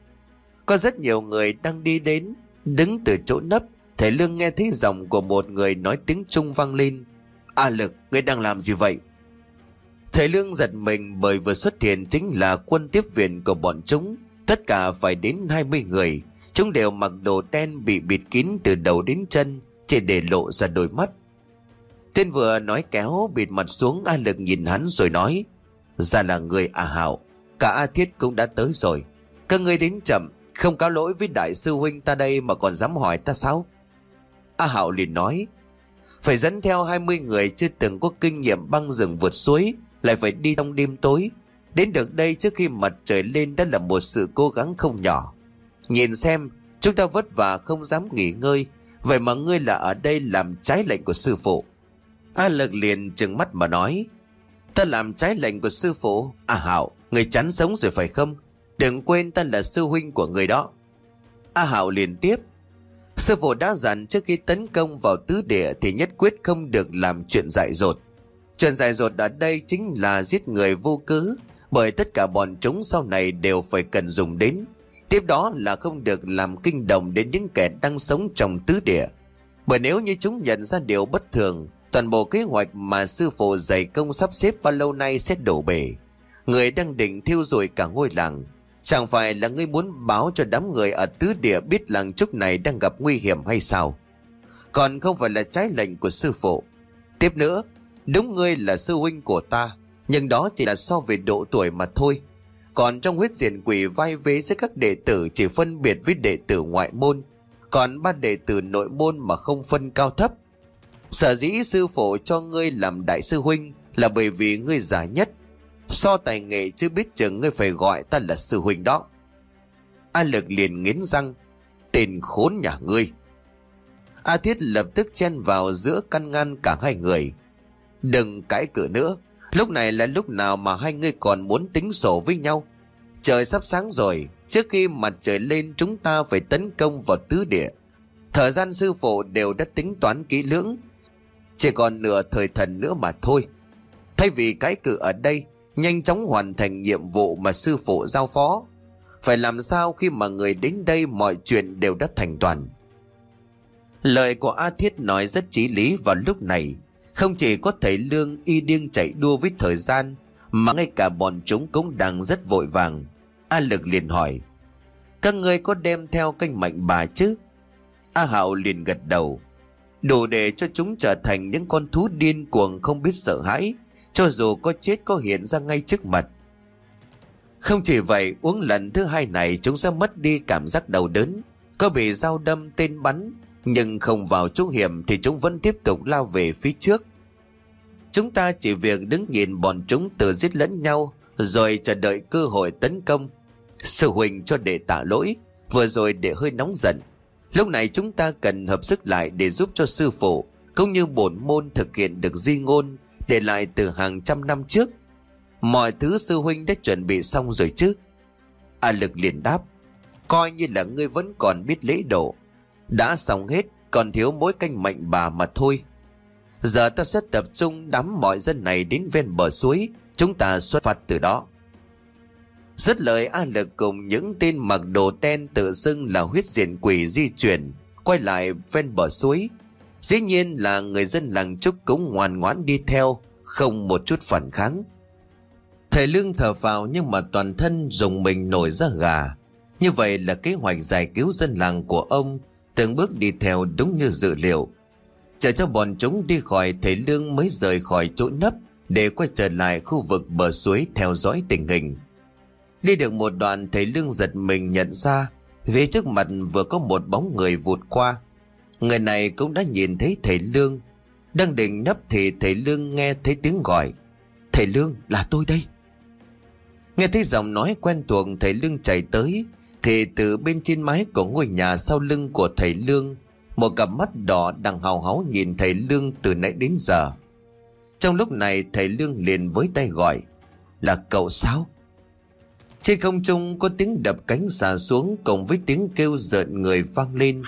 Có rất nhiều người đang đi đến, đứng từ chỗ nấp. Thầy Lương nghe thấy giọng của một người nói tiếng Trung vang lên. A Lực, ngươi đang làm gì vậy? Thầy Lương giật mình bởi vừa xuất hiện chính là quân tiếp viện của bọn chúng. Tất cả phải đến hai mươi người. Chúng đều mặc đồ đen bị bịt kín từ đầu đến chân, chỉ để lộ ra đôi mắt. Tên vừa nói kéo bịt mặt xuống. A Lực nhìn hắn rồi nói: ra là người A Hạo, cả A Thiết cũng đã tới rồi. Các ngươi đến chậm, không cáo lỗi với đại sư huynh ta đây mà còn dám hỏi ta sao? A Hạo liền nói: phải dẫn theo hai mươi người chưa từng có kinh nghiệm băng rừng vượt suối, lại phải đi trong đêm tối. Đến được đây trước khi mặt trời lên đã là một sự cố gắng không nhỏ. Nhìn xem, chúng ta vất vả không dám nghỉ ngơi, vậy mà ngươi là ở đây làm trái lệnh của sư phụ. A Lực liền trừng mắt mà nói: ta làm trái lệnh của sư phụ? À Hạo, người chán sống rồi phải không? Đừng quên ta là sư huynh của người đó. A Hạo liền tiếp: sư phụ đã dặn trước khi tấn công vào tứ địa thì nhất quyết không được làm chuyện dại dột. Chuyện dại dột ở đây chính là giết người vô cớ, bởi tất cả bọn chúng sau này đều phải cần dùng đến. Tiếp đó là không được làm kinh động đến những kẻ đang sống trong tứ địa, bởi nếu như chúng nhận ra điều bất thường, toàn bộ kế hoạch mà sư phụ dày công sắp xếp bao lâu nay sẽ đổ bể. Người đang định thiêu rụi cả ngôi làng. Chẳng phải là ngươi muốn báo cho đám người ở tứ địa biết làng Trúc này đang gặp nguy hiểm hay sao? Còn không phải là trái lệnh của sư phụ. Tiếp nữa, đúng ngươi là sư huynh của ta, nhưng đó chỉ là so về độ tuổi mà thôi. Còn trong huyết diện quỷ vai vế giữa các đệ tử chỉ phân biệt với đệ tử ngoại môn, còn ba đệ tử nội môn mà không phân cao thấp. Sở dĩ sư phụ cho ngươi làm đại sư huynh là bởi vì ngươi già nhất. So tài nghệ chứ biết chừng ngươi phải gọi ta là sư huynh đó. A Lực liền nghiến răng: tên khốn nhà ngươi. A Thiết lập tức chen vào giữa căn ngăn cả hai người: đừng cãi cự nữa. Lúc này là lúc nào mà hai ngươi còn muốn tính sổ với nhau? Trời sắp sáng rồi, trước khi mặt trời lên chúng ta phải tấn công vào tứ địa. Thời gian sư phụ đều đã tính toán kỹ lưỡng, chỉ còn nửa thời thần nữa mà thôi. Thay vì cãi cự ở đây, nhanh chóng hoàn thành nhiệm vụ mà sư phụ giao phó. Phải làm sao khi mà người đến đây mọi chuyện đều đã thành toàn. Lời của A Thiết nói rất chí lý vào lúc này. Không chỉ có thầy Lương y điên chạy đua với thời gian, mà ngay cả bọn chúng cũng đang rất vội vàng. A Lực liền hỏi: các ngươi có đem theo canh mạnh bà chứ? A Hạo liền gật đầu: đủ để cho chúng trở thành những con thú điên cuồng không biết sợ hãi, cho dù có chết có hiện ra ngay trước mặt. Không chỉ vậy, uống lần thứ hai này chúng sẽ mất đi cảm giác đau đớn. Có bị dao đâm tên bắn, nhưng không vào chỗ hiểm thì chúng vẫn tiếp tục lao về phía trước. Chúng ta chỉ việc đứng nhìn bọn chúng tự giết lẫn nhau, rồi chờ đợi cơ hội tấn công. Sư huynh cho đệ tạ lỗi, vừa rồi đệ hơi nóng giận. Lúc này chúng ta cần hợp sức lại để giúp cho sư phụ cũng như bổn môn thực hiện được di ngôn để lại từ hàng trăm năm trước. Mọi thứ sư huynh đã chuẩn bị xong rồi chứ? A Lực liền đáp: coi như là ngươi vẫn còn biết lễ độ. Đã xong hết, còn thiếu mỗi canh mạnh bà mà thôi. Giờ ta sẽ tập trung đám mọi dân này đến ven bờ suối, chúng ta xuất phát từ đó. Dứt lời, A Lực cùng những tên mặc đồ đen tự xưng là huyết diện quỷ di chuyển quay lại ven bờ suối. Dĩ nhiên là người dân làng Trúc cũng ngoan ngoãn đi theo, không một chút phản kháng. Thầy Lương thở phào nhưng mà toàn thân rùng mình nổi da gà. Như vậy là kế hoạch giải cứu dân làng của ông từng bước đi theo đúng như dự liệu. Chờ cho bọn chúng đi khỏi, thầy Lương mới rời khỏi chỗ nấp để quay trở lại khu vực bờ suối theo dõi tình hình. Đi được một đoạn, thầy Lương giật mình nhận ra phía trước mặt vừa có một bóng người vụt qua. Người này cũng đã nhìn thấy thầy Lương. Đang định nấp thì thầy Lương nghe thấy tiếng gọi: thầy Lương, là tôi đây. Nghe thấy giọng nói quen thuộc, thầy Lương chạy tới. thì từ bên trên mái của ngôi nhà sau lưng của thầy Lương, một cặp mắt đỏ đang hào háo nhìn thầy Lương từ nãy đến giờ. Trong lúc này thầy Lương liền với tay gọi: "Là cậu sao?" Trên không trung có tiếng đập cánh xà xuống cùng với tiếng kêu rợn người vang lên.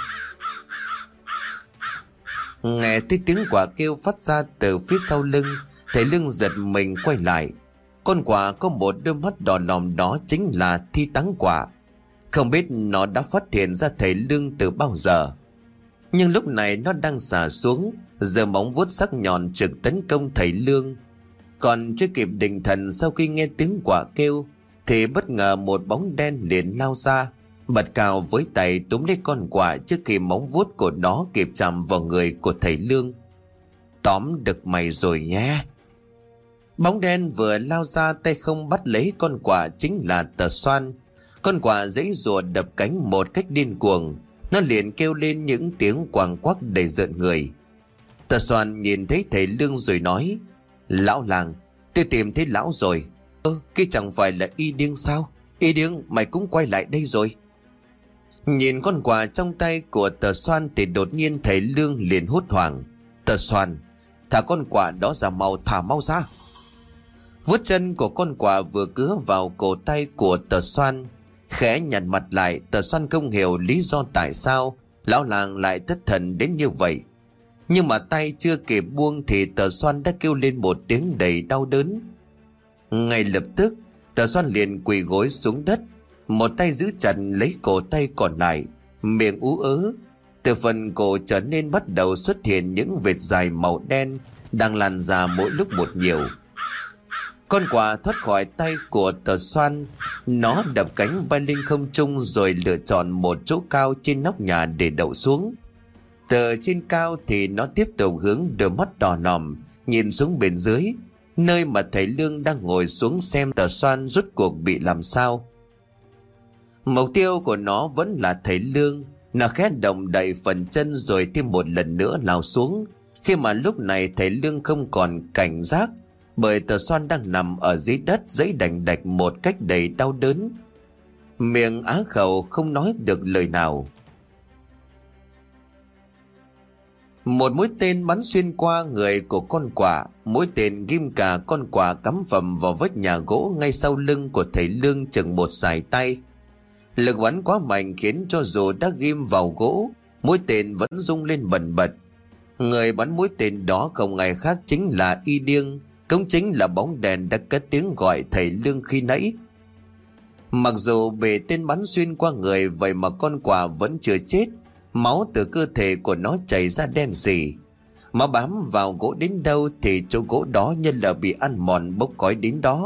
Nghe thấy tiếng quả kêu phát ra từ phía sau lưng, thầy Lương giật mình quay lại. Con quả có một đôi mắt đỏ lòm, đó chính là Thi Táng Quả. Không biết nó đã phát hiện ra thầy Lương từ bao giờ, nhưng lúc này nó đang xả xuống, giơ móng vuốt sắc nhọn trực tấn công thầy Lương. Còn chưa kịp định thần sau khi nghe tiếng quả kêu thì bất ngờ một bóng đen liền lao ra, bật cao với tay túm lấy con quả trước khi móng vuốt của nó kịp chạm vào người của thầy Lương. "Tóm được mày rồi nhé." Bóng đen vừa lao ra, tay không bắt lấy con quả chính là Tờ Xoan. Con quả giãy giụa đập cánh một cách điên cuồng, nó liền kêu lên những tiếng quàng quắc đầy rợn người. Tờ Xoan nhìn thấy thầy Lương rồi nói: "Lão làng, tôi tìm thấy lão rồi." "Ơ, cái chẳng phải là Y Điêng sao? Y Điêng, mày cũng quay lại đây rồi." Nhìn con quả trong tay của Tờ Xoan thì đột nhiên thầy Lương liền hốt hoảng: "Tờ Xoan, thả con quả đó ra, mau, thả mau ra." Vuốt chân của con quả vừa cứa vào cổ tay của Tờ Xoan. Khẽ nhăn mặt lại, Tờ Xoan không hiểu lý do tại sao lão làng lại thất thần đến như vậy. Nhưng mà tay chưa kịp buông thì Tờ Xoan đã kêu lên một tiếng đầy đau đớn. Ngay lập tức Tờ Xoan liền quỳ gối xuống đất, một tay giữ chặt lấy cổ tay còn lại, miệng ú ớ. Từ phần cổ trở nên bắt đầu xuất hiện những vệt dài màu đen đang lan ra mỗi lúc một nhiều. Con quả thoát khỏi tay của Tờ Xoan, nó đập cánh bay lên không trung rồi lựa chọn một chỗ cao trên nóc nhà để đậu xuống. Từ trên cao thì nó tiếp tục hướng đôi mắt đỏ nòm nhìn xuống bên dưới, nơi mà thầy Lương đang ngồi xuống xem Tờ Xoan rốt cuộc bị làm sao. Mục tiêu của nó vẫn là thầy Lương. Nó khẽ động đậy phần chân rồi thêm một lần nữa lao xuống, khi mà lúc này thầy Lương không còn cảnh giác, bởi Tờ Xoan đang nằm ở dưới đất giãy đành đạch một cách đầy đau đớn, miệng á khẩu không nói được lời nào. Một mũi tên bắn xuyên qua người của con quả, mũi tên ghim cả con quả cắm phầm vào vách nhà gỗ ngay sau lưng của thầy Lương chừng một sải tay. Lực bắn quá mạnh khiến cho dù đã ghim vào gỗ, mũi tên vẫn rung lên bần bật. Người bắn mũi tên đó không ai khác chính là Y Điêng, cũng chính là bóng đèn đã cất tiếng gọi thầy Lương khi nãy. Mặc dù bị tên bắn xuyên qua người, vậy mà con quả vẫn chưa chết. Máu từ cơ thể của nó chảy ra đen sì. Máu bám vào gỗ đến đâu thì chỗ gỗ đó như là bị ăn mòn bốc khói đến đó.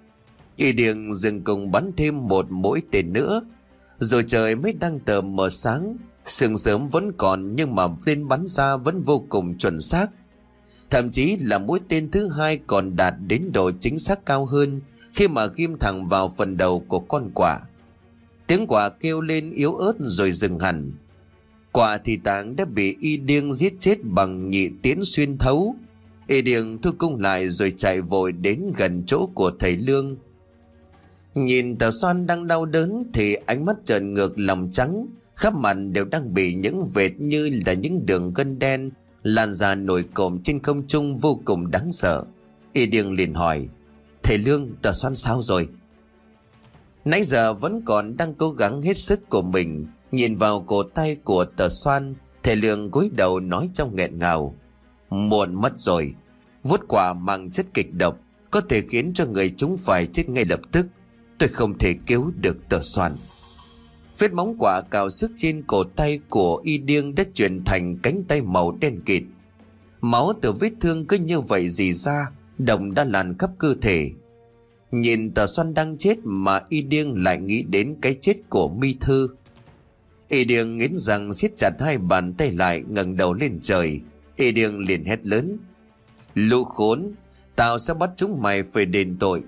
Y Điêng dừng cùng bắn thêm một mũi tên nữa, rồi trời mới đang tờ mờ sáng. Sương sớm vẫn còn nhưng mà tên bắn ra vẫn vô cùng chuẩn xác. Thậm chí là mũi tên thứ hai còn đạt đến độ chính xác cao hơn khi mà ghim thẳng vào phần đầu của con quả. Tiếng quả kêu lên yếu ớt rồi dừng hẳn. Quả thì táng đã bị Y Điêng giết chết bằng nhị tiến xuyên thấu. Y Điêng thu cung lại rồi chạy vội đến gần chỗ của thầy Lương. Nhìn Tờ Xoan đang đau đớn thì ánh mắt trợn ngược lòng trắng, khắp mặt đều đang bị những vệt như là những đường gân đen lan ra nổi cộm trên không trung vô cùng đáng sợ. Y Điêng liền hỏi: "Thầy Lương, Tờ Xoan sao rồi?" Nãy giờ vẫn còn đang cố gắng hết sức của mình nhìn vào cổ tay của Tờ Xoan, thầy Lương cúi đầu nói trong nghẹn ngào: "Muộn mất rồi. Vuốt quả mang chất kịch độc, có thể khiến cho người chúng phải chết ngay lập tức. Tôi không thể cứu được Tờ Xoan." Vết móng quả cào sức trên cổ tay của Y Điêng đã chuyển thành cánh tay màu đen kịt. Máu từ vết thương cứ như vậy rỉ ra, độc đã lan khắp cơ thể. Nhìn Tờ Xoan đang chết mà Y Điêng lại nghĩ đến cái chết của Mi Thư. Y Điêng nghiến răng siết chặt hai bàn tay lại, ngẩng đầu lên trời. Y Điêng liền hét lớn: "Lũ khốn, tao sẽ bắt chúng mày phải đền tội."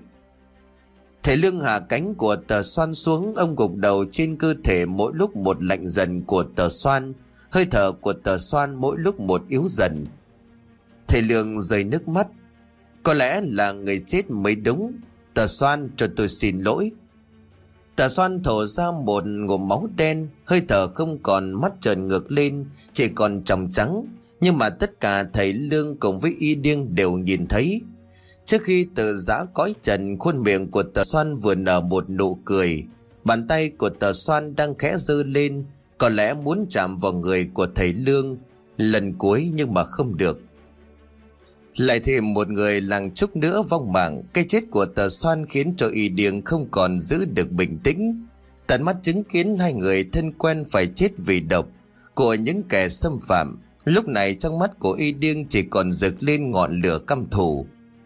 Thầy Lương hạ cánh của Tờ Xoan xuống, ông gục đầu trên cơ thể mỗi lúc một lạnh dần của Tờ Xoan, hơi thở của Tờ Xoan mỗi lúc một yếu dần. Thầy Lương rơi nước mắt: "Có lẽ là người chết mới đúng. Tờ Xoan, cho tôi xin lỗi." Tà Xoan thổ ra một ngụm máu đen, hơi thở không còn, mắt trợn ngược lên, chỉ còn tròng trắng. Nhưng mà tất cả thầy Lương cùng với Y Điêng đều nhìn thấy. Trước khi từ giã cõi trần, khuôn miệng của Tà Xoan vừa nở một nụ cười. Bàn tay của Tà Xoan đang khẽ giơ lên, có lẽ muốn chạm vào người của thầy Lương lần cuối nhưng mà không được. Lại thêm một người làng Trúc nữa vong mạng. Cái chết của Tà Xoan khiến cho Y Điêng không còn giữ được bình tĩnh. Tận mắt chứng kiến hai người thân quen phải chết vì độc của những kẻ xâm phạm. Lúc này trong mắt của Y Điêng chỉ còn rực lên ngọn lửa căm thù.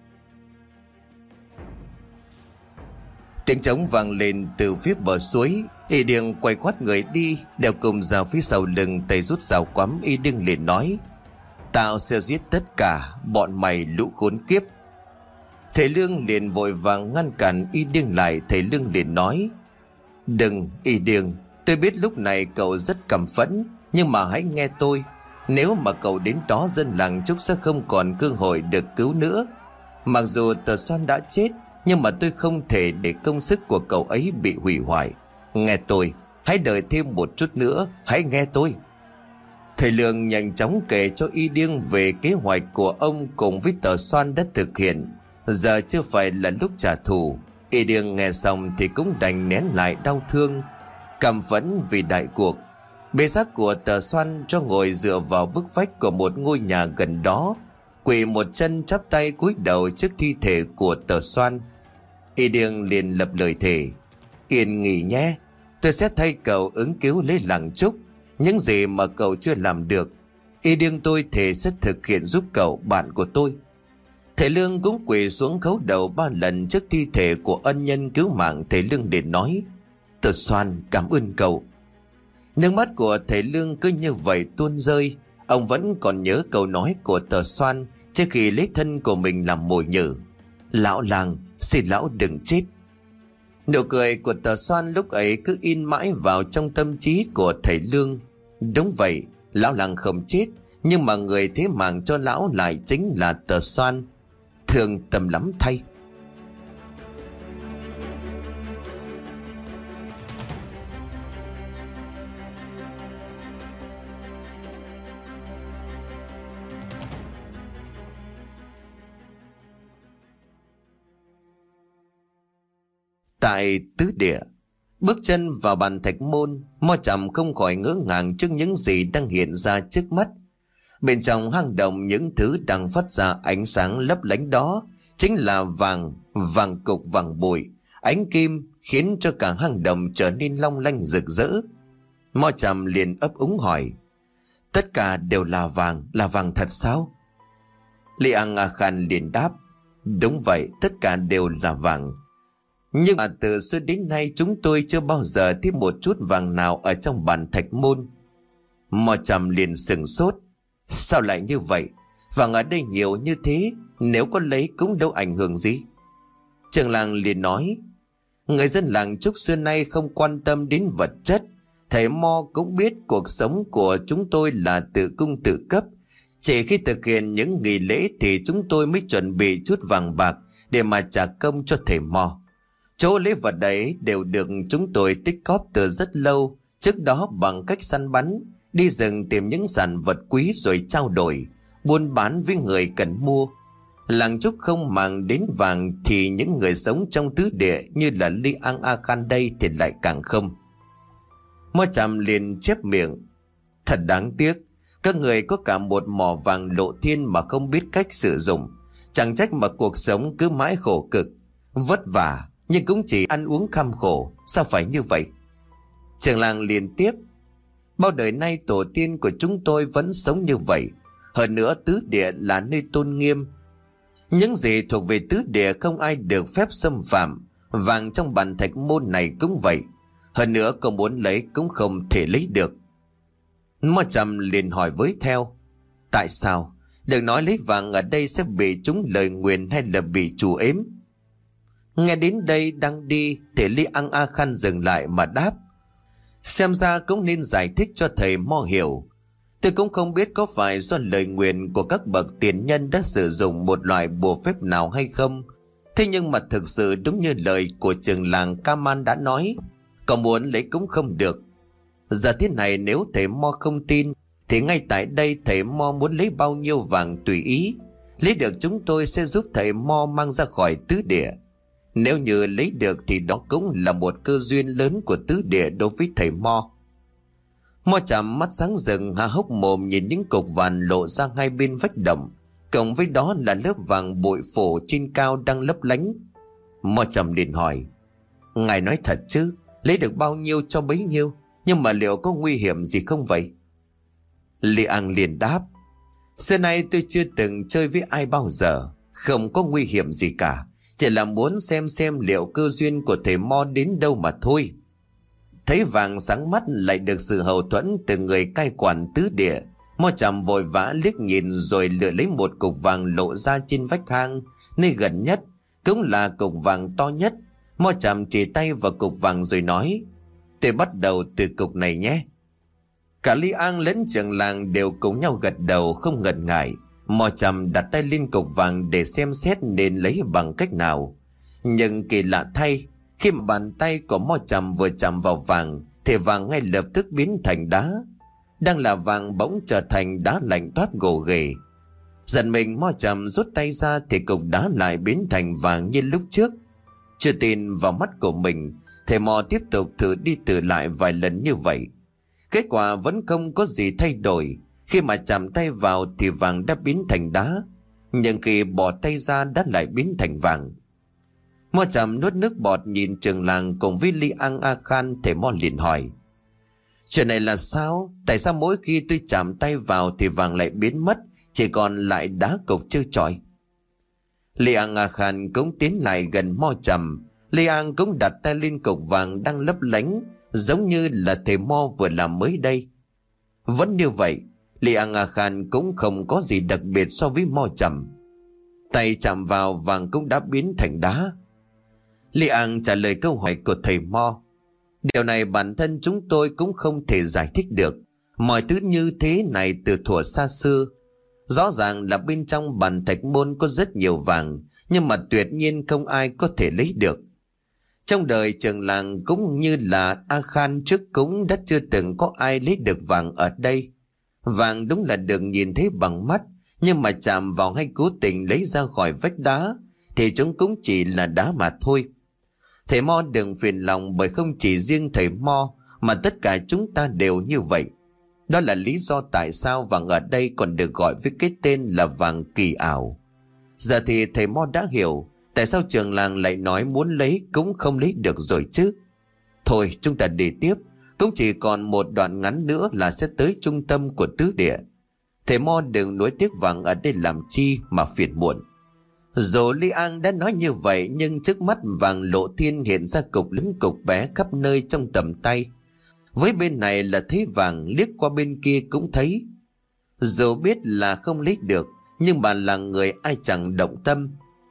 Tiếng trống vang lên từ phía bờ suối. Y Điêng quay quát người đi, đeo cùng dao phía sau lưng, tay rút dao quắm. Y Điêng liền nói: "Tao sẽ giết tất cả bọn mày lũ khốn kiếp." Thầy Lương liền vội vàng ngăn cản Y Điêng lại. Thầy Lương liền nói: "Đừng, Y Điêng, tôi biết lúc này cậu rất căm phẫn, nhưng mà hãy nghe tôi. Nếu mà cậu đến đó, dân làng Trúc sẽ không còn cơ hội được cứu nữa. Mặc dù Tà Xoan đã chết, nhưng mà tôi không thể để công sức của cậu ấy bị hủy hoại. Nghe tôi, hãy đợi thêm một chút nữa, hãy nghe tôi." Thầy Lương nhanh chóng kể cho Y Điêng về kế hoạch của ông cùng với Tà Xoan đã thực hiện. Giờ chưa phải là lúc trả thù. Y Điêng nghe xong thì cũng đành nén lại đau thương, căm phẫn vì đại cuộc. Bê xác của Tà Xoan cho ngồi dựa vào bức vách của một ngôi nhà gần đó, quỳ một chân chắp tay cúi đầu trước thi thể của Tà Xoan. Y Điêng liền lập lời thề: "Yên nghỉ nhé, tôi sẽ thay cậu ứng cứu lấy làng Trúc. Những gì mà cậu chưa làm được, Y Điêng tôi thề sẽ thực hiện giúp cậu, bạn của tôi." Thầy Lương cũng quỳ xuống khấu đầu ba lần trước thi thể của ân nhân cứu mạng. Thầy Lương liền nói: "Tà Xoan, cảm ơn cậu." Nước mắt của thầy Lương cứ như vậy tuôn rơi. Ông vẫn còn nhớ câu nói của Tà Xoan trước khi lấy thân của mình làm mồi nhử: "Lão làng, xin lão đừng chết." Nụ cười của Tà Xoan lúc ấy cứ in mãi vào trong tâm trí của thầy Lương. Đúng vậy, lão làng không chết, nhưng mà người thế mạng cho lão lại chính là Tà Xoan. Thương tâm lắm thay. Tại tứ địa, bước chân vào bàn thạch môn, Mo Trầm không khỏi ngỡ ngàng trước những gì đang hiện ra trước mắt. Bên trong hang động, những thứ đang phát ra ánh sáng lấp lánh đó chính là vàng, vàng cục, vàng bụi, ánh kim, khiến cho cả hang động trở nên long lanh rực rỡ. Mo Trầm liền ấp úng hỏi: "Tất cả đều là vàng, là vàng thật sao?" Li Ang A Khan liền đáp: "Đúng vậy, tất cả đều là vàng. Nhưng mà từ xưa đến nay chúng tôi chưa bao giờ thấy một chút vàng nào ở trong bàn thạch môn." Mo Trầm liền sừng sốt: "Sao lại như vậy? Vàng ở đây nhiều như thế, nếu có lấy cũng đâu ảnh hưởng gì." Trưởng làng liền nói: "Người dân làng Trúc xưa nay không quan tâm đến vật chất. Thầy Mo cũng biết cuộc sống của chúng tôi là tự cung tự cấp. Chỉ khi thực hiện những nghi lễ thì chúng tôi mới chuẩn bị chút vàng bạc để mà trả công cho thầy Mo. Chỗ lễ vật đấy đều được chúng tôi tích cóp từ rất lâu trước đó bằng cách săn bắn, đi rừng tìm những sản vật quý rồi trao đổi, buôn bán với người cần mua. Làng Trúc không màng đến vàng thì những người sống trong tứ địa như là Li Ang A Khan đây thì lại càng không." Mo Trầm liền chép miệng: "Thật đáng tiếc, các người có cả một mỏ vàng lộ thiên mà không biết cách sử dụng. Chẳng trách mà cuộc sống cứ mãi khổ cực, vất vả, nhưng cũng chỉ ăn uống kham khổ. Sao phải như vậy?" Trưởng làng liền tiếp: "Bao đời nay tổ tiên của chúng tôi vẫn sống như vậy. Hơn nữa tứ địa là nơi tôn nghiêm. Những gì thuộc về tứ địa không ai được phép xâm phạm. Vàng trong bàn thạch môn này cũng vậy. Hơn nữa có muốn lấy cũng không thể lấy được." Mo Trầm liền hỏi với theo: "Tại sao? Đừng nói lấy vàng ở đây sẽ bị trúng lời nguyền hay là bị trù ếm?" Nghe đến đây đang đi thì Li Ang A Khan dừng lại mà đáp: "Xem ra cũng nên giải thích cho thầy Mo hiểu. Tôi cũng không biết có phải do lời nguyền của các bậc tiền nhân đã sử dụng một loại bùa phép nào hay không. Thế nhưng mà thực sự đúng như lời của trưởng làng Kaman đã nói, Có muốn lấy cũng không được. Giờ thế này, nếu thầy Mo không tin thì ngay tại đây thầy Mo muốn lấy bao nhiêu vàng tùy ý. Lấy được chúng tôi sẽ giúp thầy Mo mang ra khỏi tứ địa. Nếu như lấy được thì đó cũng là một cơ duyên lớn của tứ địa đối với thầy Mo. Mo Trầm mắt sáng rừng há hốc mồm nhìn những cục vàng lộ ra hai bên vách động, cộng với đó là lớp vàng bụi phủ trên cao đang lấp lánh. Mo Trầm liền hỏi: ngài nói thật chứ? Lấy được bao nhiêu cho bấy nhiêu, nhưng mà liệu có nguy hiểm gì không vậy? Li An liền đáp: xưa nay tôi chưa từng chơi với ai bao giờ, không có nguy hiểm gì cả, chỉ là muốn xem xem liệu cơ duyên của thầy Mo đến đâu mà thôi. Thấy vàng sáng mắt lại được sự hậu thuẫn từ người cai quản tứ địa, Mo Trầm vội vã liếc nhìn rồi lựa lấy một cục vàng lộ ra trên vách hang nơi gần nhất, cũng là cục vàng to nhất. Mo Trầm chỉ tay vào cục vàng rồi nói: tôi bắt đầu từ cục này nhé. Cả Li An lẫn trưởng làng đều cùng nhau gật đầu không ngần ngại. Mo Trầm đặt tay lên cục vàng để xem xét nên lấy bằng cách nào. Nhưng kỳ lạ thay, khi mà bàn tay của Mo Trầm vừa chạm vào vàng thì vàng ngay lập tức biến thành đá. Đang là vàng bỗng trở thành đá lạnh toát gồ ghề. Giận mình, Mo Trầm rút tay ra thì cục đá lại biến thành vàng như lúc trước. Chưa tin vào mắt của mình, thầy Mo tiếp tục thử đi thử lại vài lần như vậy. Kết quả vẫn không có gì thay đổi. Khi mà chạm tay vào thì vàng đã biến thành đá, nhưng khi bỏ tay ra đã lại biến thành vàng. Mo Trầm nuốt nước bọt nhìn trường làng cùng với Li An A Khan. Thầy Mo liền hỏi: chuyện này là sao? Tại sao mỗi khi tôi chạm tay vào thì vàng lại biến mất, chỉ còn lại đá cục trơ trọi? Li An A Khan cũng tiến lại gần Mo Trầm. Li An cũng đặt tay lên cục vàng đang lấp lánh, giống như là thầy Mo vừa làm mới đây. Vẫn như vậy, Li An A Khan cũng không có gì đặc biệt so với Mo Trầm. Tay chạm vào vàng cũng đã biến thành đá. Li An trả lời câu hỏi của thầy Mo: điều này bản thân chúng tôi cũng không thể giải thích được. Mọi thứ như thế này từ thuở xa xưa. Rõ ràng là bên trong bàn thạch môn có rất nhiều vàng, nhưng mà tuyệt nhiên không ai có thể lấy được. Trong đời trường làng cũng như là A Khan trước cũng đã chưa từng có ai lấy được vàng ở đây. Vàng đúng là được nhìn thấy bằng mắt, nhưng mà chạm vào hay cố tình lấy ra khỏi vách đá thì chúng cũng chỉ là đá mà thôi. Thầy Mo đừng phiền lòng, bởi không chỉ riêng thầy Mo mà tất cả chúng ta đều như vậy. Đó là lý do tại sao vàng ở đây còn được gọi với cái tên là vàng kỳ ảo. Giờ thì thầy Mo đã hiểu tại sao trường làng lại nói muốn lấy cũng không lấy được rồi chứ. Thôi chúng ta đi tiếp, cũng chỉ còn một đoạn ngắn nữa là sẽ tới trung tâm của tứ địa. Thầy Mo đừng nuối tiếc vàng ở đây làm chi mà phiền muộn. Dù Li An đã nói như vậy, nhưng trước mắt vàng lộ thiên hiện ra cục lớn cục bé khắp nơi trong tầm tay. Với bên này là thấy vàng, liếc qua bên kia cũng thấy. Dù biết là không lấy được, nhưng mà là người ai chẳng động tâm.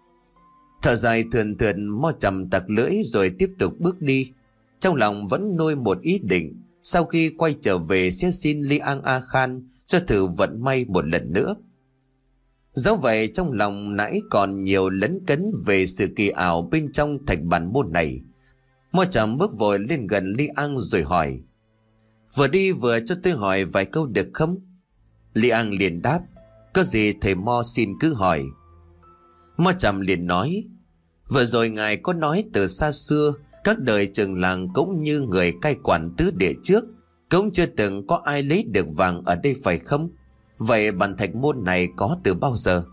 Thở dài thườn thượt, Mo Trầm tặc lưỡi rồi tiếp tục bước đi. Trong lòng vẫn nuôi một ý định, sau khi quay trở về sẽ xin Li An A Khan cho thử vận may một lần nữa. Dẫu vậy trong lòng nãy còn nhiều lấn cấn về sự kỳ ảo bên trong thạch bản môn này. Mo Trầm bước vội lên gần Li An rồi hỏi: vừa đi vừa cho tôi hỏi vài câu được không? Li An liền đáp: có gì thầy Mo xin cứ hỏi. Mo Trầm liền nói: vừa rồi ngài có nói từ xa xưa các đời trường làng cũng như người cai quản tứ địa trước cũng chưa từng có ai lấy được vàng ở đây phải không? Vậy bàn thạch môn này có từ bao giờ?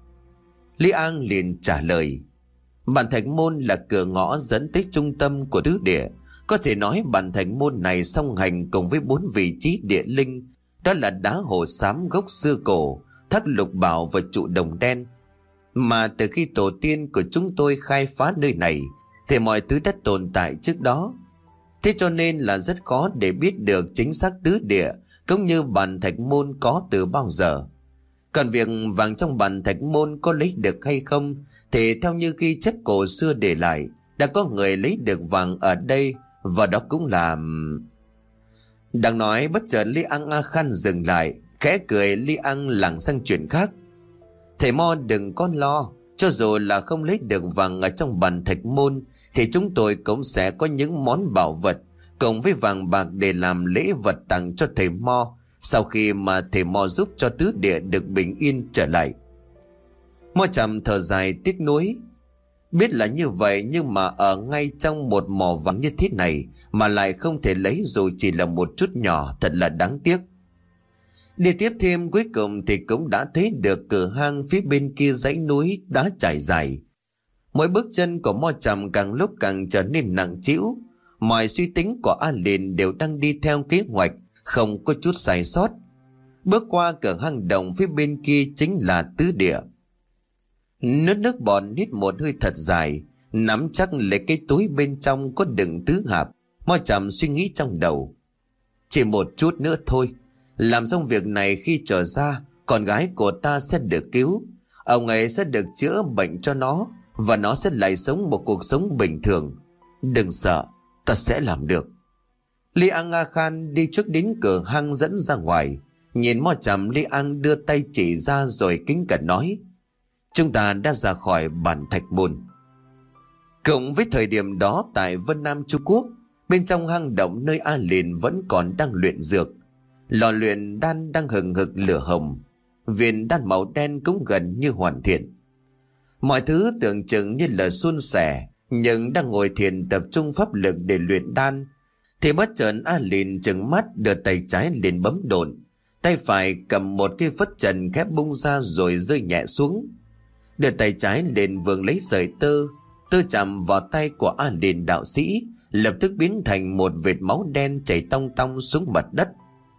Li An liền trả lời: bàn thạch môn là cửa ngõ dẫn tới trung tâm của tứ địa. Có thể nói bàn thạch môn này song hành cùng với bốn vị trí địa linh, đó là đá hồ xám gốc xưa cổ, thác lục bảo và trụ đồng đen. Mà từ khi tổ tiên của chúng tôi khai phá nơi này thì mọi thứ đã tồn tại trước đó. Thế cho nên là rất khó để biết được chính xác tứ địa cũng như bàn thạch môn có từ bao giờ. Còn việc vàng trong bàn thạch môn có lấy được hay không thì theo như ghi chép cổ xưa để lại, đã có người lấy được vàng ở đây, và đó cũng là... Đang nói bất chợt Li An A Khan dừng lại, khẽ cười. Li An lảng sang chuyện khác: thầy Mo đừng có lo, cho dù là không lấy được vàng ở trong bàn thạch môn thì chúng tôi cũng sẽ có những món bảo vật cộng với vàng bạc để làm lễ vật tặng cho thầy Mo, sau khi mà thầy Mo giúp cho tứ địa được bình yên trở lại. Mo Trầm thở dài tiếc nuối. Biết là như vậy, nhưng mà ở ngay trong một mỏ vàng như thế này mà lại không thể lấy dù chỉ là một chút nhỏ, thật là đáng tiếc. Đi tiếp thêm, cuối cùng thì cũng đã thấy được cửa hang phía bên kia dãy núi đá trải dài. Mỗi bước chân của Mo Trầm càng lúc càng trở nên nặng trĩu. Mọi suy tính của A Liền đều đang đi theo kế hoạch, không có chút sai sót. Bước qua cửa hang động phía bên kia chính là tứ địa. Nuốt nước bọt, hít một hơi thật dài, nắm chắc lấy cái túi bên trong có đựng tứ hạp. Mo Trầm suy nghĩ trong đầu. Chỉ một chút nữa thôi, làm xong việc này khi trở ra, con gái của ta sẽ được cứu. Ông ấy sẽ được chữa bệnh cho nó, và nó sẽ lại sống một cuộc sống bình thường. Đừng sợ, ta sẽ làm được. Li An A Khan đi trước đến cửa hang dẫn ra ngoài. Nhìn Mo Trầm, Li An đưa tay chỉ ra rồi kính cẩn nói: Chúng ta đã ra khỏi bản Thạch Môn. Cùng với thời điểm đó tại Vân Nam Trung Quốc, bên trong hang động nơi A Liền vẫn còn đang luyện dược. Lò luyện đan đang hừng hực lửa hồng, viên đan màu đen cũng gần như hoàn thiện. Mọi thứ tưởng chừng như là suôn sẻ, nhưng đang ngồi thiền tập trung pháp lực để luyện đan thì bất chợt A Liền trừng mắt, đưa tay trái lên bấm độn, tay phải cầm một cây phất trần khép bung ra rồi rơi nhẹ xuống. Đưa tay trái lên vươn lấy sợi tơ, tơ chạm vào tay của A Liền đạo sĩ, lập tức biến thành một vệt máu đen chảy tong tong xuống mặt đất.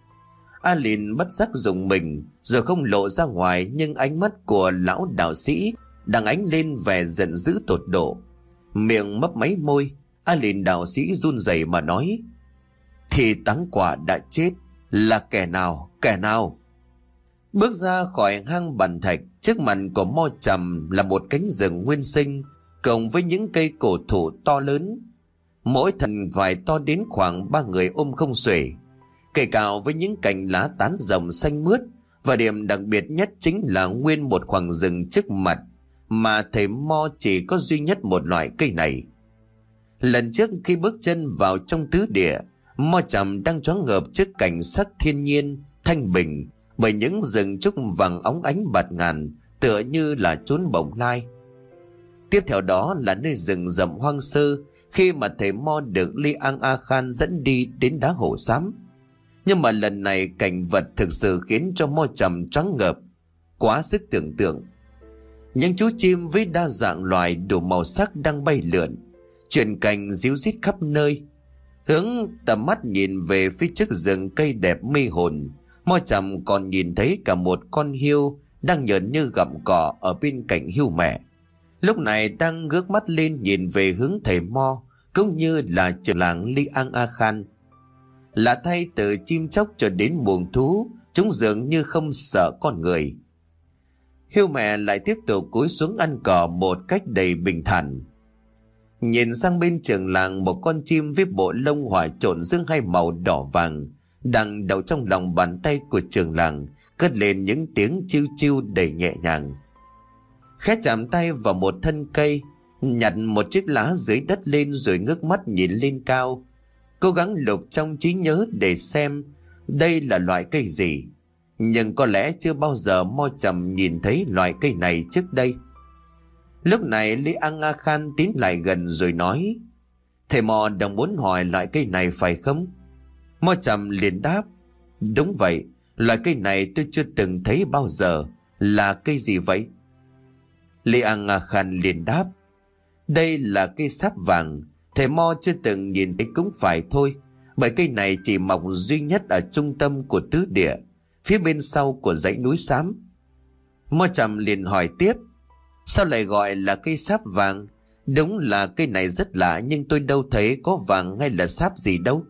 A Liền bất giác rùng mình, rồi không lộ ra ngoài, nhưng ánh mắt của lão đạo sĩ đang ánh lên vẻ giận dữ tột độ. Miệng mấp máy môi, A Liền đạo sĩ run rẩy mà nói: Thì Táng Quả đã chết, là kẻ nào, kẻ nào? Bước ra khỏi hang bản thạch, trước mặt của Mo Trầm là một cánh rừng nguyên sinh, cộng với những cây cổ thụ to lớn, mỗi thân vài to đến khoảng ba người ôm không xuể. Cây cao với những cành lá tán rộng xanh mướt, và điểm đặc biệt nhất chính là nguyên một khoảng rừng trước mặt mà thầy Mo chỉ có duy nhất một loại cây này. Lần trước khi bước chân vào trong tứ địa, Mo Trầm đang choáng ngợp trước cảnh sắc thiên nhiên thanh bình, bởi những rừng trúc vàng óng ánh bạt ngàn, tựa như là chốn bồng lai. Tiếp theo đó là nơi rừng rậm hoang sơ, khi mà thầy Mo được Li An A Khan dẫn đi đến đá hổ xám. Nhưng mà lần này cảnh vật thực sự khiến cho Mo Trầm choáng ngợp, quá sức tưởng tượng. Những chú chim với đa dạng loài đủ màu sắc đang bay lượn, chuyển cành ríu rít khắp nơi. Hướng tầm mắt nhìn về phía trước rừng cây đẹp mê hồn, Mo Trầm còn nhìn thấy cả một con hươu đang nhợn như gặm cỏ ở bên cạnh hươu mẹ. Lúc này đang ngước mắt lên nhìn về hướng thầy Mo, cũng như là trưởng làng Li An A Khan. Là thay từ chim chóc cho đến muồng thú, chúng dường như không sợ con người. Hươu mẹ lại tiếp tục cúi xuống ăn cỏ một cách đầy bình thản. Nhìn sang bên trường làng, một con chim với bộ lông hòa trộn giữa hai màu đỏ vàng đang đậu trong lòng bàn tay của trường làng, cất lên những tiếng chiu chiu đầy nhẹ nhàng. Khẽ chạm tay vào một thân cây, nhặt một chiếc lá dưới đất lên rồi ngước mắt nhìn lên cao, cố gắng lục trong trí nhớ để xem đây là loại cây gì. Nhưng có lẽ chưa bao giờ Mo Trầm nhìn thấy loại cây này trước đây. Lúc này Li An A Khan tiến lại gần rồi nói: Thầy Mo đang muốn hỏi loại cây này phải không? Mo Trầm liền đáp: Đúng vậy, loại cây này tôi chưa từng thấy bao giờ. Là cây gì vậy? Li An A Khan liền đáp: Đây là cây sáp vàng. Thầy Mo chưa từng nhìn thấy cũng phải thôi, bởi cây này chỉ mọc duy nhất ở trung tâm của tứ địa, phía bên sau của dãy núi xám. Mo Trầm liền hỏi tiếp: Sao lại gọi là cây sáp vàng? Đúng là cây này rất lạ, nhưng tôi đâu thấy có vàng hay là sáp gì đâu.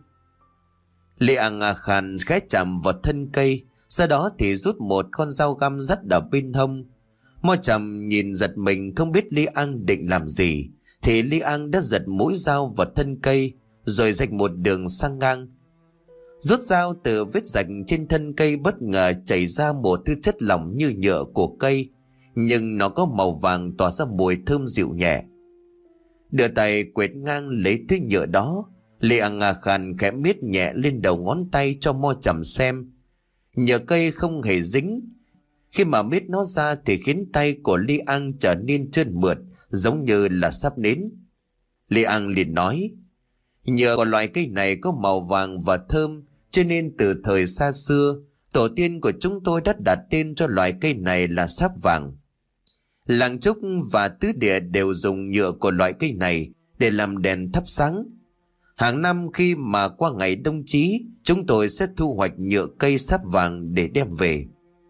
Li An A Khan khẽ chạm vào thân cây, sau đó thì rút một con dao găm dắt ở bên hông. Mo Trầm nhìn giật mình, không biết Li An định làm gì, thì Li An đã giật mũi dao vào thân cây rồi rạch một đường sang ngang. Rút dao từ vết rạch trên thân cây, bất ngờ chảy ra một thứ chất lỏng như nhựa của cây, nhưng nó có màu vàng tỏa ra mùi thơm dịu nhẹ. Đưa tay quệt ngang lấy thứ nhựa đó, Li Ang Nga Khan khẽ miết nhẹ lên đầu ngón tay cho Mo Trầm xem. Nhờ cây không hề dính. Khi mà miết nó ra thì khiến tay của Li Ang trở nên trơn mượt, giống như là sắp nến. Li Ang liền nói, nhờ của loại cây này có màu vàng và thơm, cho nên từ thời xa xưa, tổ tiên của chúng tôi đã đặt tên cho loại cây này là sáp vàng. Làng Trúc và Tứ Địa đều dùng nhựa của loại cây này để làm đèn thắp sáng. Hàng năm khi mà qua ngày đông chí, chúng tôi sẽ thu hoạch nhựa cây sáp vàng để đem về.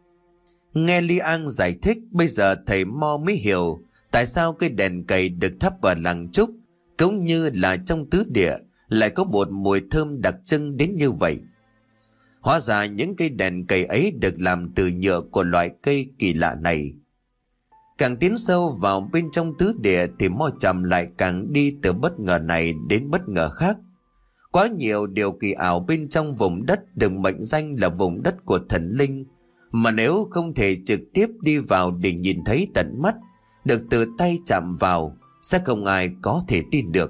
Nghe Li Ang giải thích, bây giờ thầy Mo mới hiểu tại sao cây đèn cầy được thắp ở làng Trúc cũng như là trong Tứ Địa lại có một mùi thơm đặc trưng đến như vậy. Hóa ra những cây đèn cầy ấy được làm từ nhựa của loại cây kỳ lạ này. Càng tiến sâu vào bên trong Tứ Địa thì Mo Trầm lại càng đi từ bất ngờ này đến bất ngờ khác. Quá nhiều điều kỳ ảo bên trong vùng đất được mệnh danh là vùng đất của thần linh, mà nếu không thể trực tiếp đi vào để nhìn thấy tận mắt, được từ tay chạm vào, sẽ không ai có thể tin được.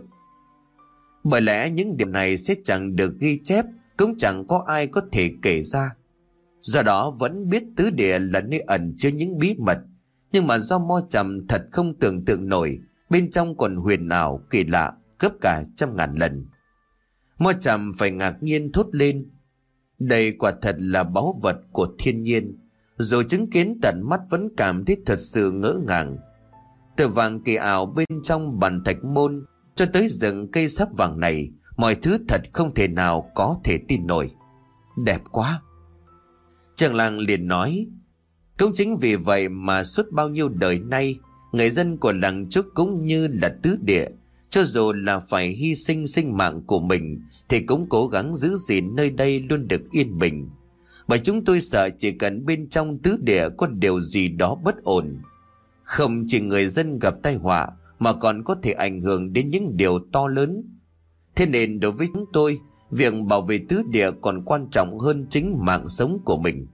Bởi lẽ những điểm này sẽ chẳng được ghi chép, cũng chẳng có ai có thể kể ra. Do đó vẫn biết Tứ Địa là nơi ẩn chứa những bí mật, nhưng mà do Mo Trầm thật không tưởng tượng nổi, bên trong còn huyền ảo kỳ lạ gấp cả trăm ngàn lần. Mo Trầm phải ngạc nhiên thốt lên, đây quả thật là báu vật của thiên nhiên. Dù chứng kiến tận mắt vẫn cảm thấy thật sự ngỡ ngàng. Từ vàng kỳ ảo bên trong bàn thạch môn cho tới rừng cây sáp vàng này, mọi thứ thật không thể nào có thể tin nổi. Đẹp quá. Trường làng liền nói, cũng chính vì vậy mà suốt bao nhiêu đời nay, người dân của làng Trúc cũng như là Tứ Địa, cho dù là phải hy sinh sinh mạng của mình thì cũng cố gắng giữ gìn nơi đây luôn được yên bình. Bởi chúng tôi sợ chỉ cần bên trong Tứ Địa có điều gì đó bất ổn, không chỉ người dân gặp tai họa mà còn có thể ảnh hưởng đến những điều to lớn. Thế nên đối với chúng tôi, việc bảo vệ Tứ Địa còn quan trọng hơn chính mạng sống của mình.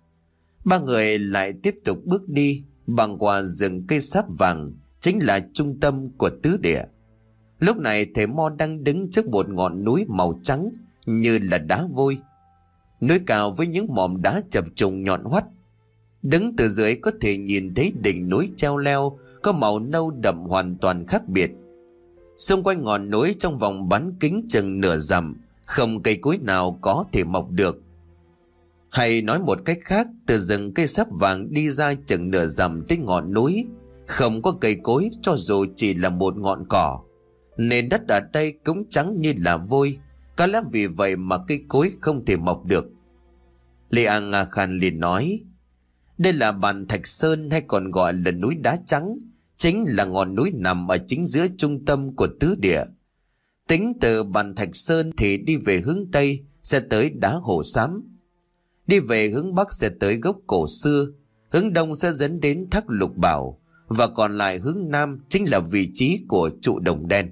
Ba người lại tiếp tục bước đi băng qua rừng cây sáp vàng, chính là trung tâm của Tứ Địa. Lúc này thầy Mo đang đứng trước một ngọn núi màu trắng như là đá vôi. Núi cao với những mỏm đá chập trùng nhọn hoắt. Đứng từ dưới có thể nhìn thấy đỉnh núi treo leo có màu nâu đậm hoàn toàn khác biệt. Xung quanh ngọn núi trong vòng bán kính chừng nửa dặm, không cây cối nào có thể mọc được. Hay nói một cách khác, từ rừng cây sáp vàng đi ra chừng nửa dặm tới ngọn núi, không có cây cối cho dù chỉ là một ngọn cỏ. Nền đất ở đây cũng trắng như là vôi, có lẽ vì vậy mà cây cối không thể mọc được. Li Ang Nga Khan liền nói, đây là bàn Thạch Sơn hay còn gọi là núi đá trắng, chính là ngọn núi nằm ở chính giữa trung tâm của Tứ Địa. Tính từ bàn Thạch Sơn thì đi về hướng Tây sẽ tới đá Hồ Xám, đi về hướng Bắc sẽ tới gốc cổ xưa, hướng Đông sẽ dẫn đến thác Lục Bảo, và còn lại hướng Nam chính là vị trí của trụ đồng đen.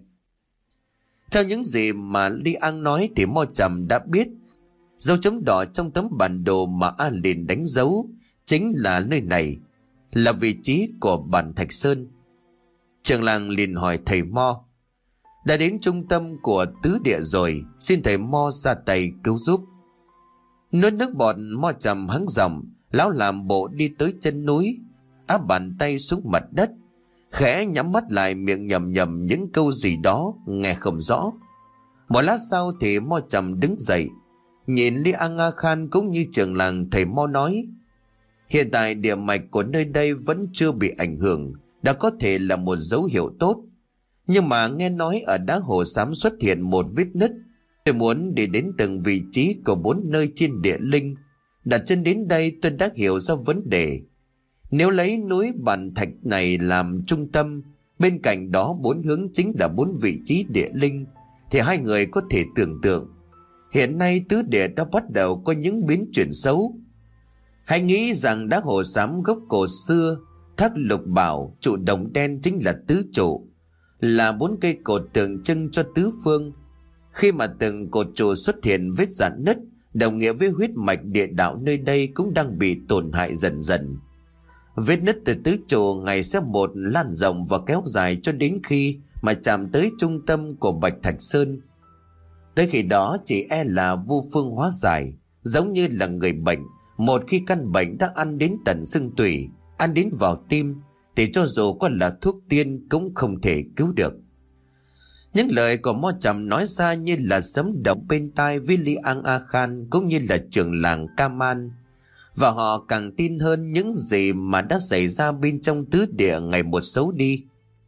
Theo những gì mà Li Ang nói thì Mo Trầm đã biết dấu chấm đỏ trong tấm bản đồ mà A liền đánh dấu chính là nơi này, là vị trí của bản Thạch Sơn. Trường làng liền hỏi thầy Mo, đã đến trung tâm của Tứ Địa rồi, xin thầy Mo ra tay cứu giúp. Nuốt nước bọt, Mo Trầm hắng giọng, lão làm bộ đi tới chân núi, áp bàn tay xuống mặt đất, khẽ nhắm mắt lại, miệng nhầm nhầm những câu gì đó nghe không rõ. Một lát sau thì Mo Trầm đứng dậy, nhìn Li Ang Nga Khan cũng như trường làng. Thầy Mo nói, hiện tại địa mạch của nơi đây vẫn chưa bị ảnh hưởng, đã có thể là một dấu hiệu tốt. Nhưng mà nghe nói ở đá Hồ Xám xuất hiện một vết nứt. Tôi muốn đi đến từng vị trí của bốn nơi trên địa linh. Đặt chân đến đây tôi đã hiểu ra vấn đề. Nếu lấy núi Bàn Thạch này làm trung tâm, bên cạnh đó bốn hướng chính là bốn vị trí địa linh, thì hai người có thể tưởng tượng hiện nay Tứ Địa đã bắt đầu có những biến chuyển xấu. Hãy nghĩ rằng đá Hồ Xám, gốc cổ xưa, thác Lục Bảo, trụ đồng đen chính là tứ trụ, là bốn cây cột tượng trưng cho tứ phương. Khi mà từng cột trụ xuất hiện vết rạn nứt, đồng nghĩa với huyết mạch địa đạo nơi đây cũng đang bị tổn hại dần dần. Vết nứt từ tứ trụ ngày sẽ một lan rộng và kéo dài cho đến khi mà chạm tới trung tâm của Bạch Thạch Sơn. Tới khi đó chỉ e là vô phương hóa giải, giống như là người bệnh. Một khi căn bệnh đã ăn đến tận xương tủy, ăn đến vào tim, thì cho dù có là thuốc tiên cũng không thể cứu được. Những lời của Mo Trầm nói ra như là sấm động bên tai với Li An A Khan cũng như là trưởng làng Kaman. Và họ càng tin hơn những gì mà đã xảy ra bên trong tứ địa ngày một xấu đi.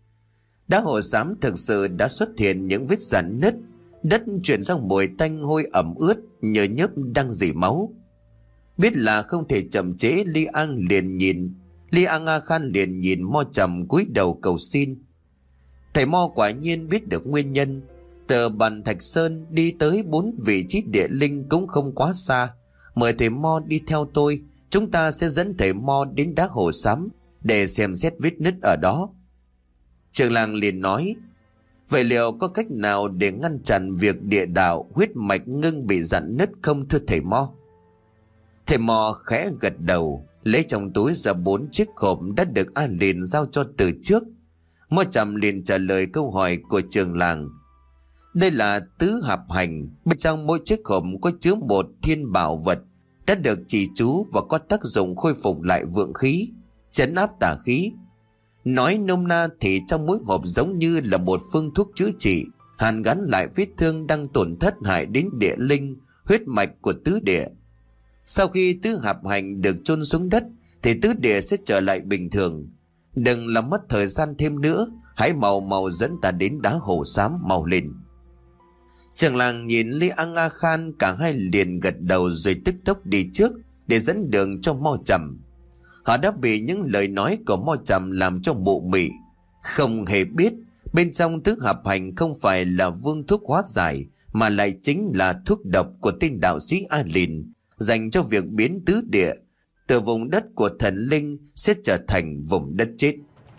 Đá Hồ Xám thực sự đã xuất hiện những vết rạn nứt, đất chuyển sang mùi tanh hôi ẩm ướt, nhờ nhớp đang rỉ máu. Biết là không thể chậm trễ, Li An liền nhìn Li An A Khan liền nhìn Mo Trầm cúi đầu cầu xin. Thầy Mo quả nhiên biết được nguyên nhân. Từ Bàn Thạch Sơn đi tới bốn vị trí địa linh cũng không quá xa. Mời thầy Mo đi theo tôi, chúng ta sẽ dẫn thầy Mo đến Đá Hồ Xám để xem xét vết nứt ở đó. Trường làng liền nói, vậy liệu có cách nào để ngăn chặn việc địa đạo huyết mạch ngưng bị dạn nứt không thưa thầy Mo? Thầy Mo khẽ gật đầu, lấy trong túi ra bốn chiếc hộp đã được A liền giao cho từ trước. Mo Trầm liền trả lời câu hỏi của trường làng. Đây là tứ hạp hành, bên trong mỗi chiếc hộp có chứa một thiên bảo vật đã được chỉ chú và có tác dụng khôi phục lại vượng khí, trấn áp tà khí. Nói nôm na thì trong mỗi hộp giống như là một phương thuốc chữa trị, hàn gắn lại vết thương đang tổn thất hại đến địa linh, huyết mạch của tứ địa. Sau khi tứ hạp hành được chôn xuống đất thì tứ địa sẽ trở lại bình thường. Đừng làm mất thời gian thêm nữa, hãy mau mau dẫn ta đến Đá Hồ Xám mau lên. Trường làng nhìn Li An A Khan, cả hai liền gật đầu rồi tức tốc đi trước để dẫn đường cho Mo Trầm. Họ đã bị những lời nói của Mo Trầm làm cho mụ mị, không hề biết bên trong tứ hạp hành không phải là vương thuốc hóa giải, mà lại chính là thuốc độc của tên đạo sĩ A Lìn, dành cho việc biến tứ địa từ vùng đất của thần linh sẽ trở thành vùng đất chết.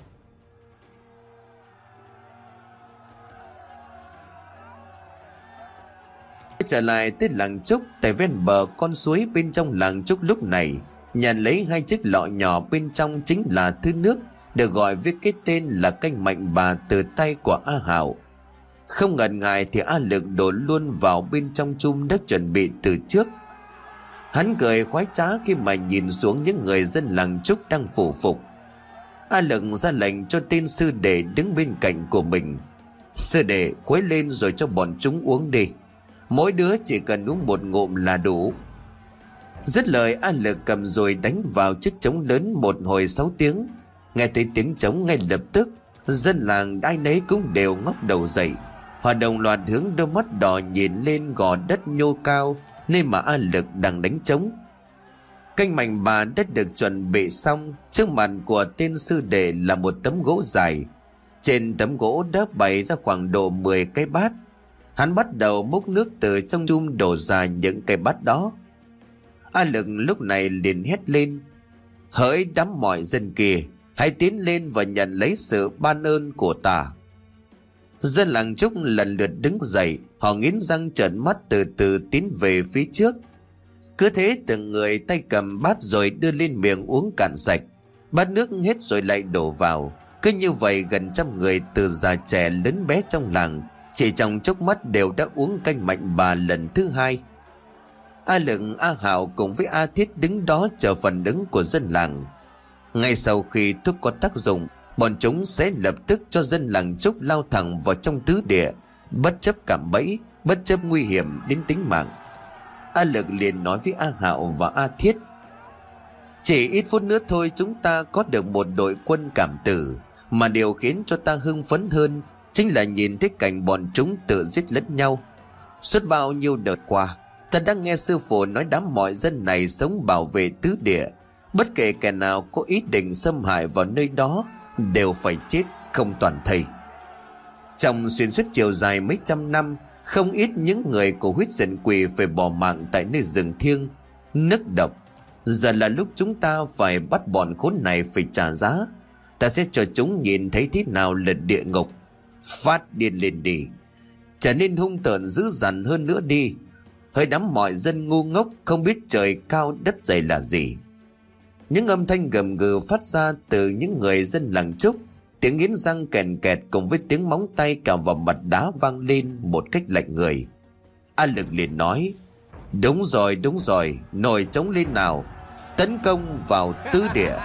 Trở lại tới làng Trúc, tại ven bờ con suối bên trong làng Trúc lúc này, nhận lấy hai chiếc lọ nhỏ, bên trong chính là thứ nước được gọi với cái tên là canh mạnh bà từ tay của A Hảo. Không ngần ngại thì A Lực đổ luôn vào bên trong chum đất chuẩn bị từ trước. Hắn cười khoái trá khi mà nhìn xuống những người dân làng Trúc đang phủ phục. A Lực ra lệnh cho tên sư đệ đứng bên cạnh của mình. Sư đệ khuấy lên rồi cho bọn chúng uống đi, mỗi đứa chỉ cần uống một ngụm là đủ. Dứt lời, A Lực cầm rồi đánh vào chiếc trống lớn một hồi sáu tiếng. Nghe thấy tiếng trống, ngay lập tức dân làng ai nấy cũng đều ngóc đầu dậy. Họ đồng loạt hướng đôi mắt đỏ nhìn lên gò đất nhô cao nơi mà A Lực đang đánh trống. Canh mạnh bà đã được chuẩn bị xong. Trước mặt của tên sư đệ là một tấm gỗ dài. Trên tấm gỗ đã bày ra khoảng độ mười cái bát. Hắn bắt đầu múc nước từ trong chum đổ ra những cái bát đó. A Lực lúc này liền hét lên, hỡi đám mọi dân kia, hãy tiến lên và nhận lấy sự ban ơn của ta. Dân làng Trúc lần lượt đứng dậy, họ nghiến răng trợn mắt từ từ tiến về phía trước. Cứ thế từng người tay cầm bát rồi đưa lên miệng uống cạn sạch. Bát nước hết rồi lại đổ vào. Cứ như vậy gần trăm người từ già trẻ lớn bé trong làng chỉ trong chốc mắt đều đã uống canh mạnh bà lần thứ hai. A Lực, A Hảo cùng với A Thiết đứng đó chờ phản ứng của dân làng. Ngay sau khi thuốc có tác dụng, bọn chúng sẽ lập tức cho dân làng Trúc lao thẳng vào trong tứ địa, bất chấp cạm bẫy, bất chấp nguy hiểm đến tính mạng. A Lực liền nói với A Hảo và A Thiết, chỉ ít phút nữa thôi chúng ta có được một đội quân cảm tử. Mà điều khiến cho ta hưng phấn hơn chính là nhìn thấy cảnh bọn chúng tự giết lẫn nhau. Suốt bao nhiêu đợt qua, ta đã nghe sư phụ nói đám mọi dân này sống bảo vệ tứ địa, bất kể kẻ nào có ý định xâm hại vào nơi đó đều phải chết không toàn thây. Trong xuyên suốt chiều dài mấy trăm năm, không ít những người của huyết dân quỷ phải bỏ mạng tại nơi rừng thiêng, nước độc. Giờ là lúc chúng ta phải bắt bọn khốn này phải trả giá. Ta sẽ cho chúng nhìn thấy thế nào là địa ngục. Phát điên lên đi, trở nên hung tợn dữ dằn hơn nữa đi. Hơi đám mọi dân ngu ngốc không biết trời cao đất dày là gì. Những âm thanh gầm gừ phát ra từ những người dân làng Trúc. Tiếng nghiến răng kèn kẹt cùng với tiếng móng tay cào vào mặt đá vang lên một cách lạnh người. A Lực liền nói: Đúng rồi, đúng rồi, nổi trống lên nào, tấn công vào tứ địa.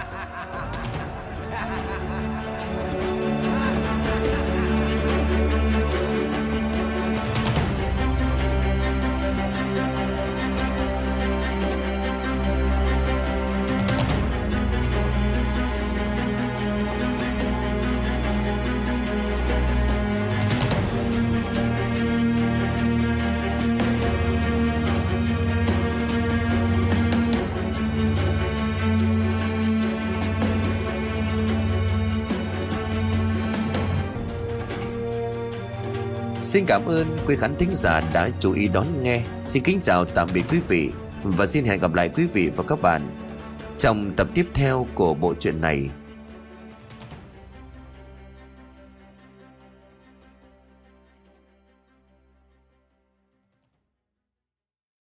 Xin cảm ơn quý khán thính giả đã chú ý đón nghe. Xin kính chào tạm biệt quý vị và xin hẹn gặp lại quý vị và các bạn trong tập tiếp theo của bộ truyện này.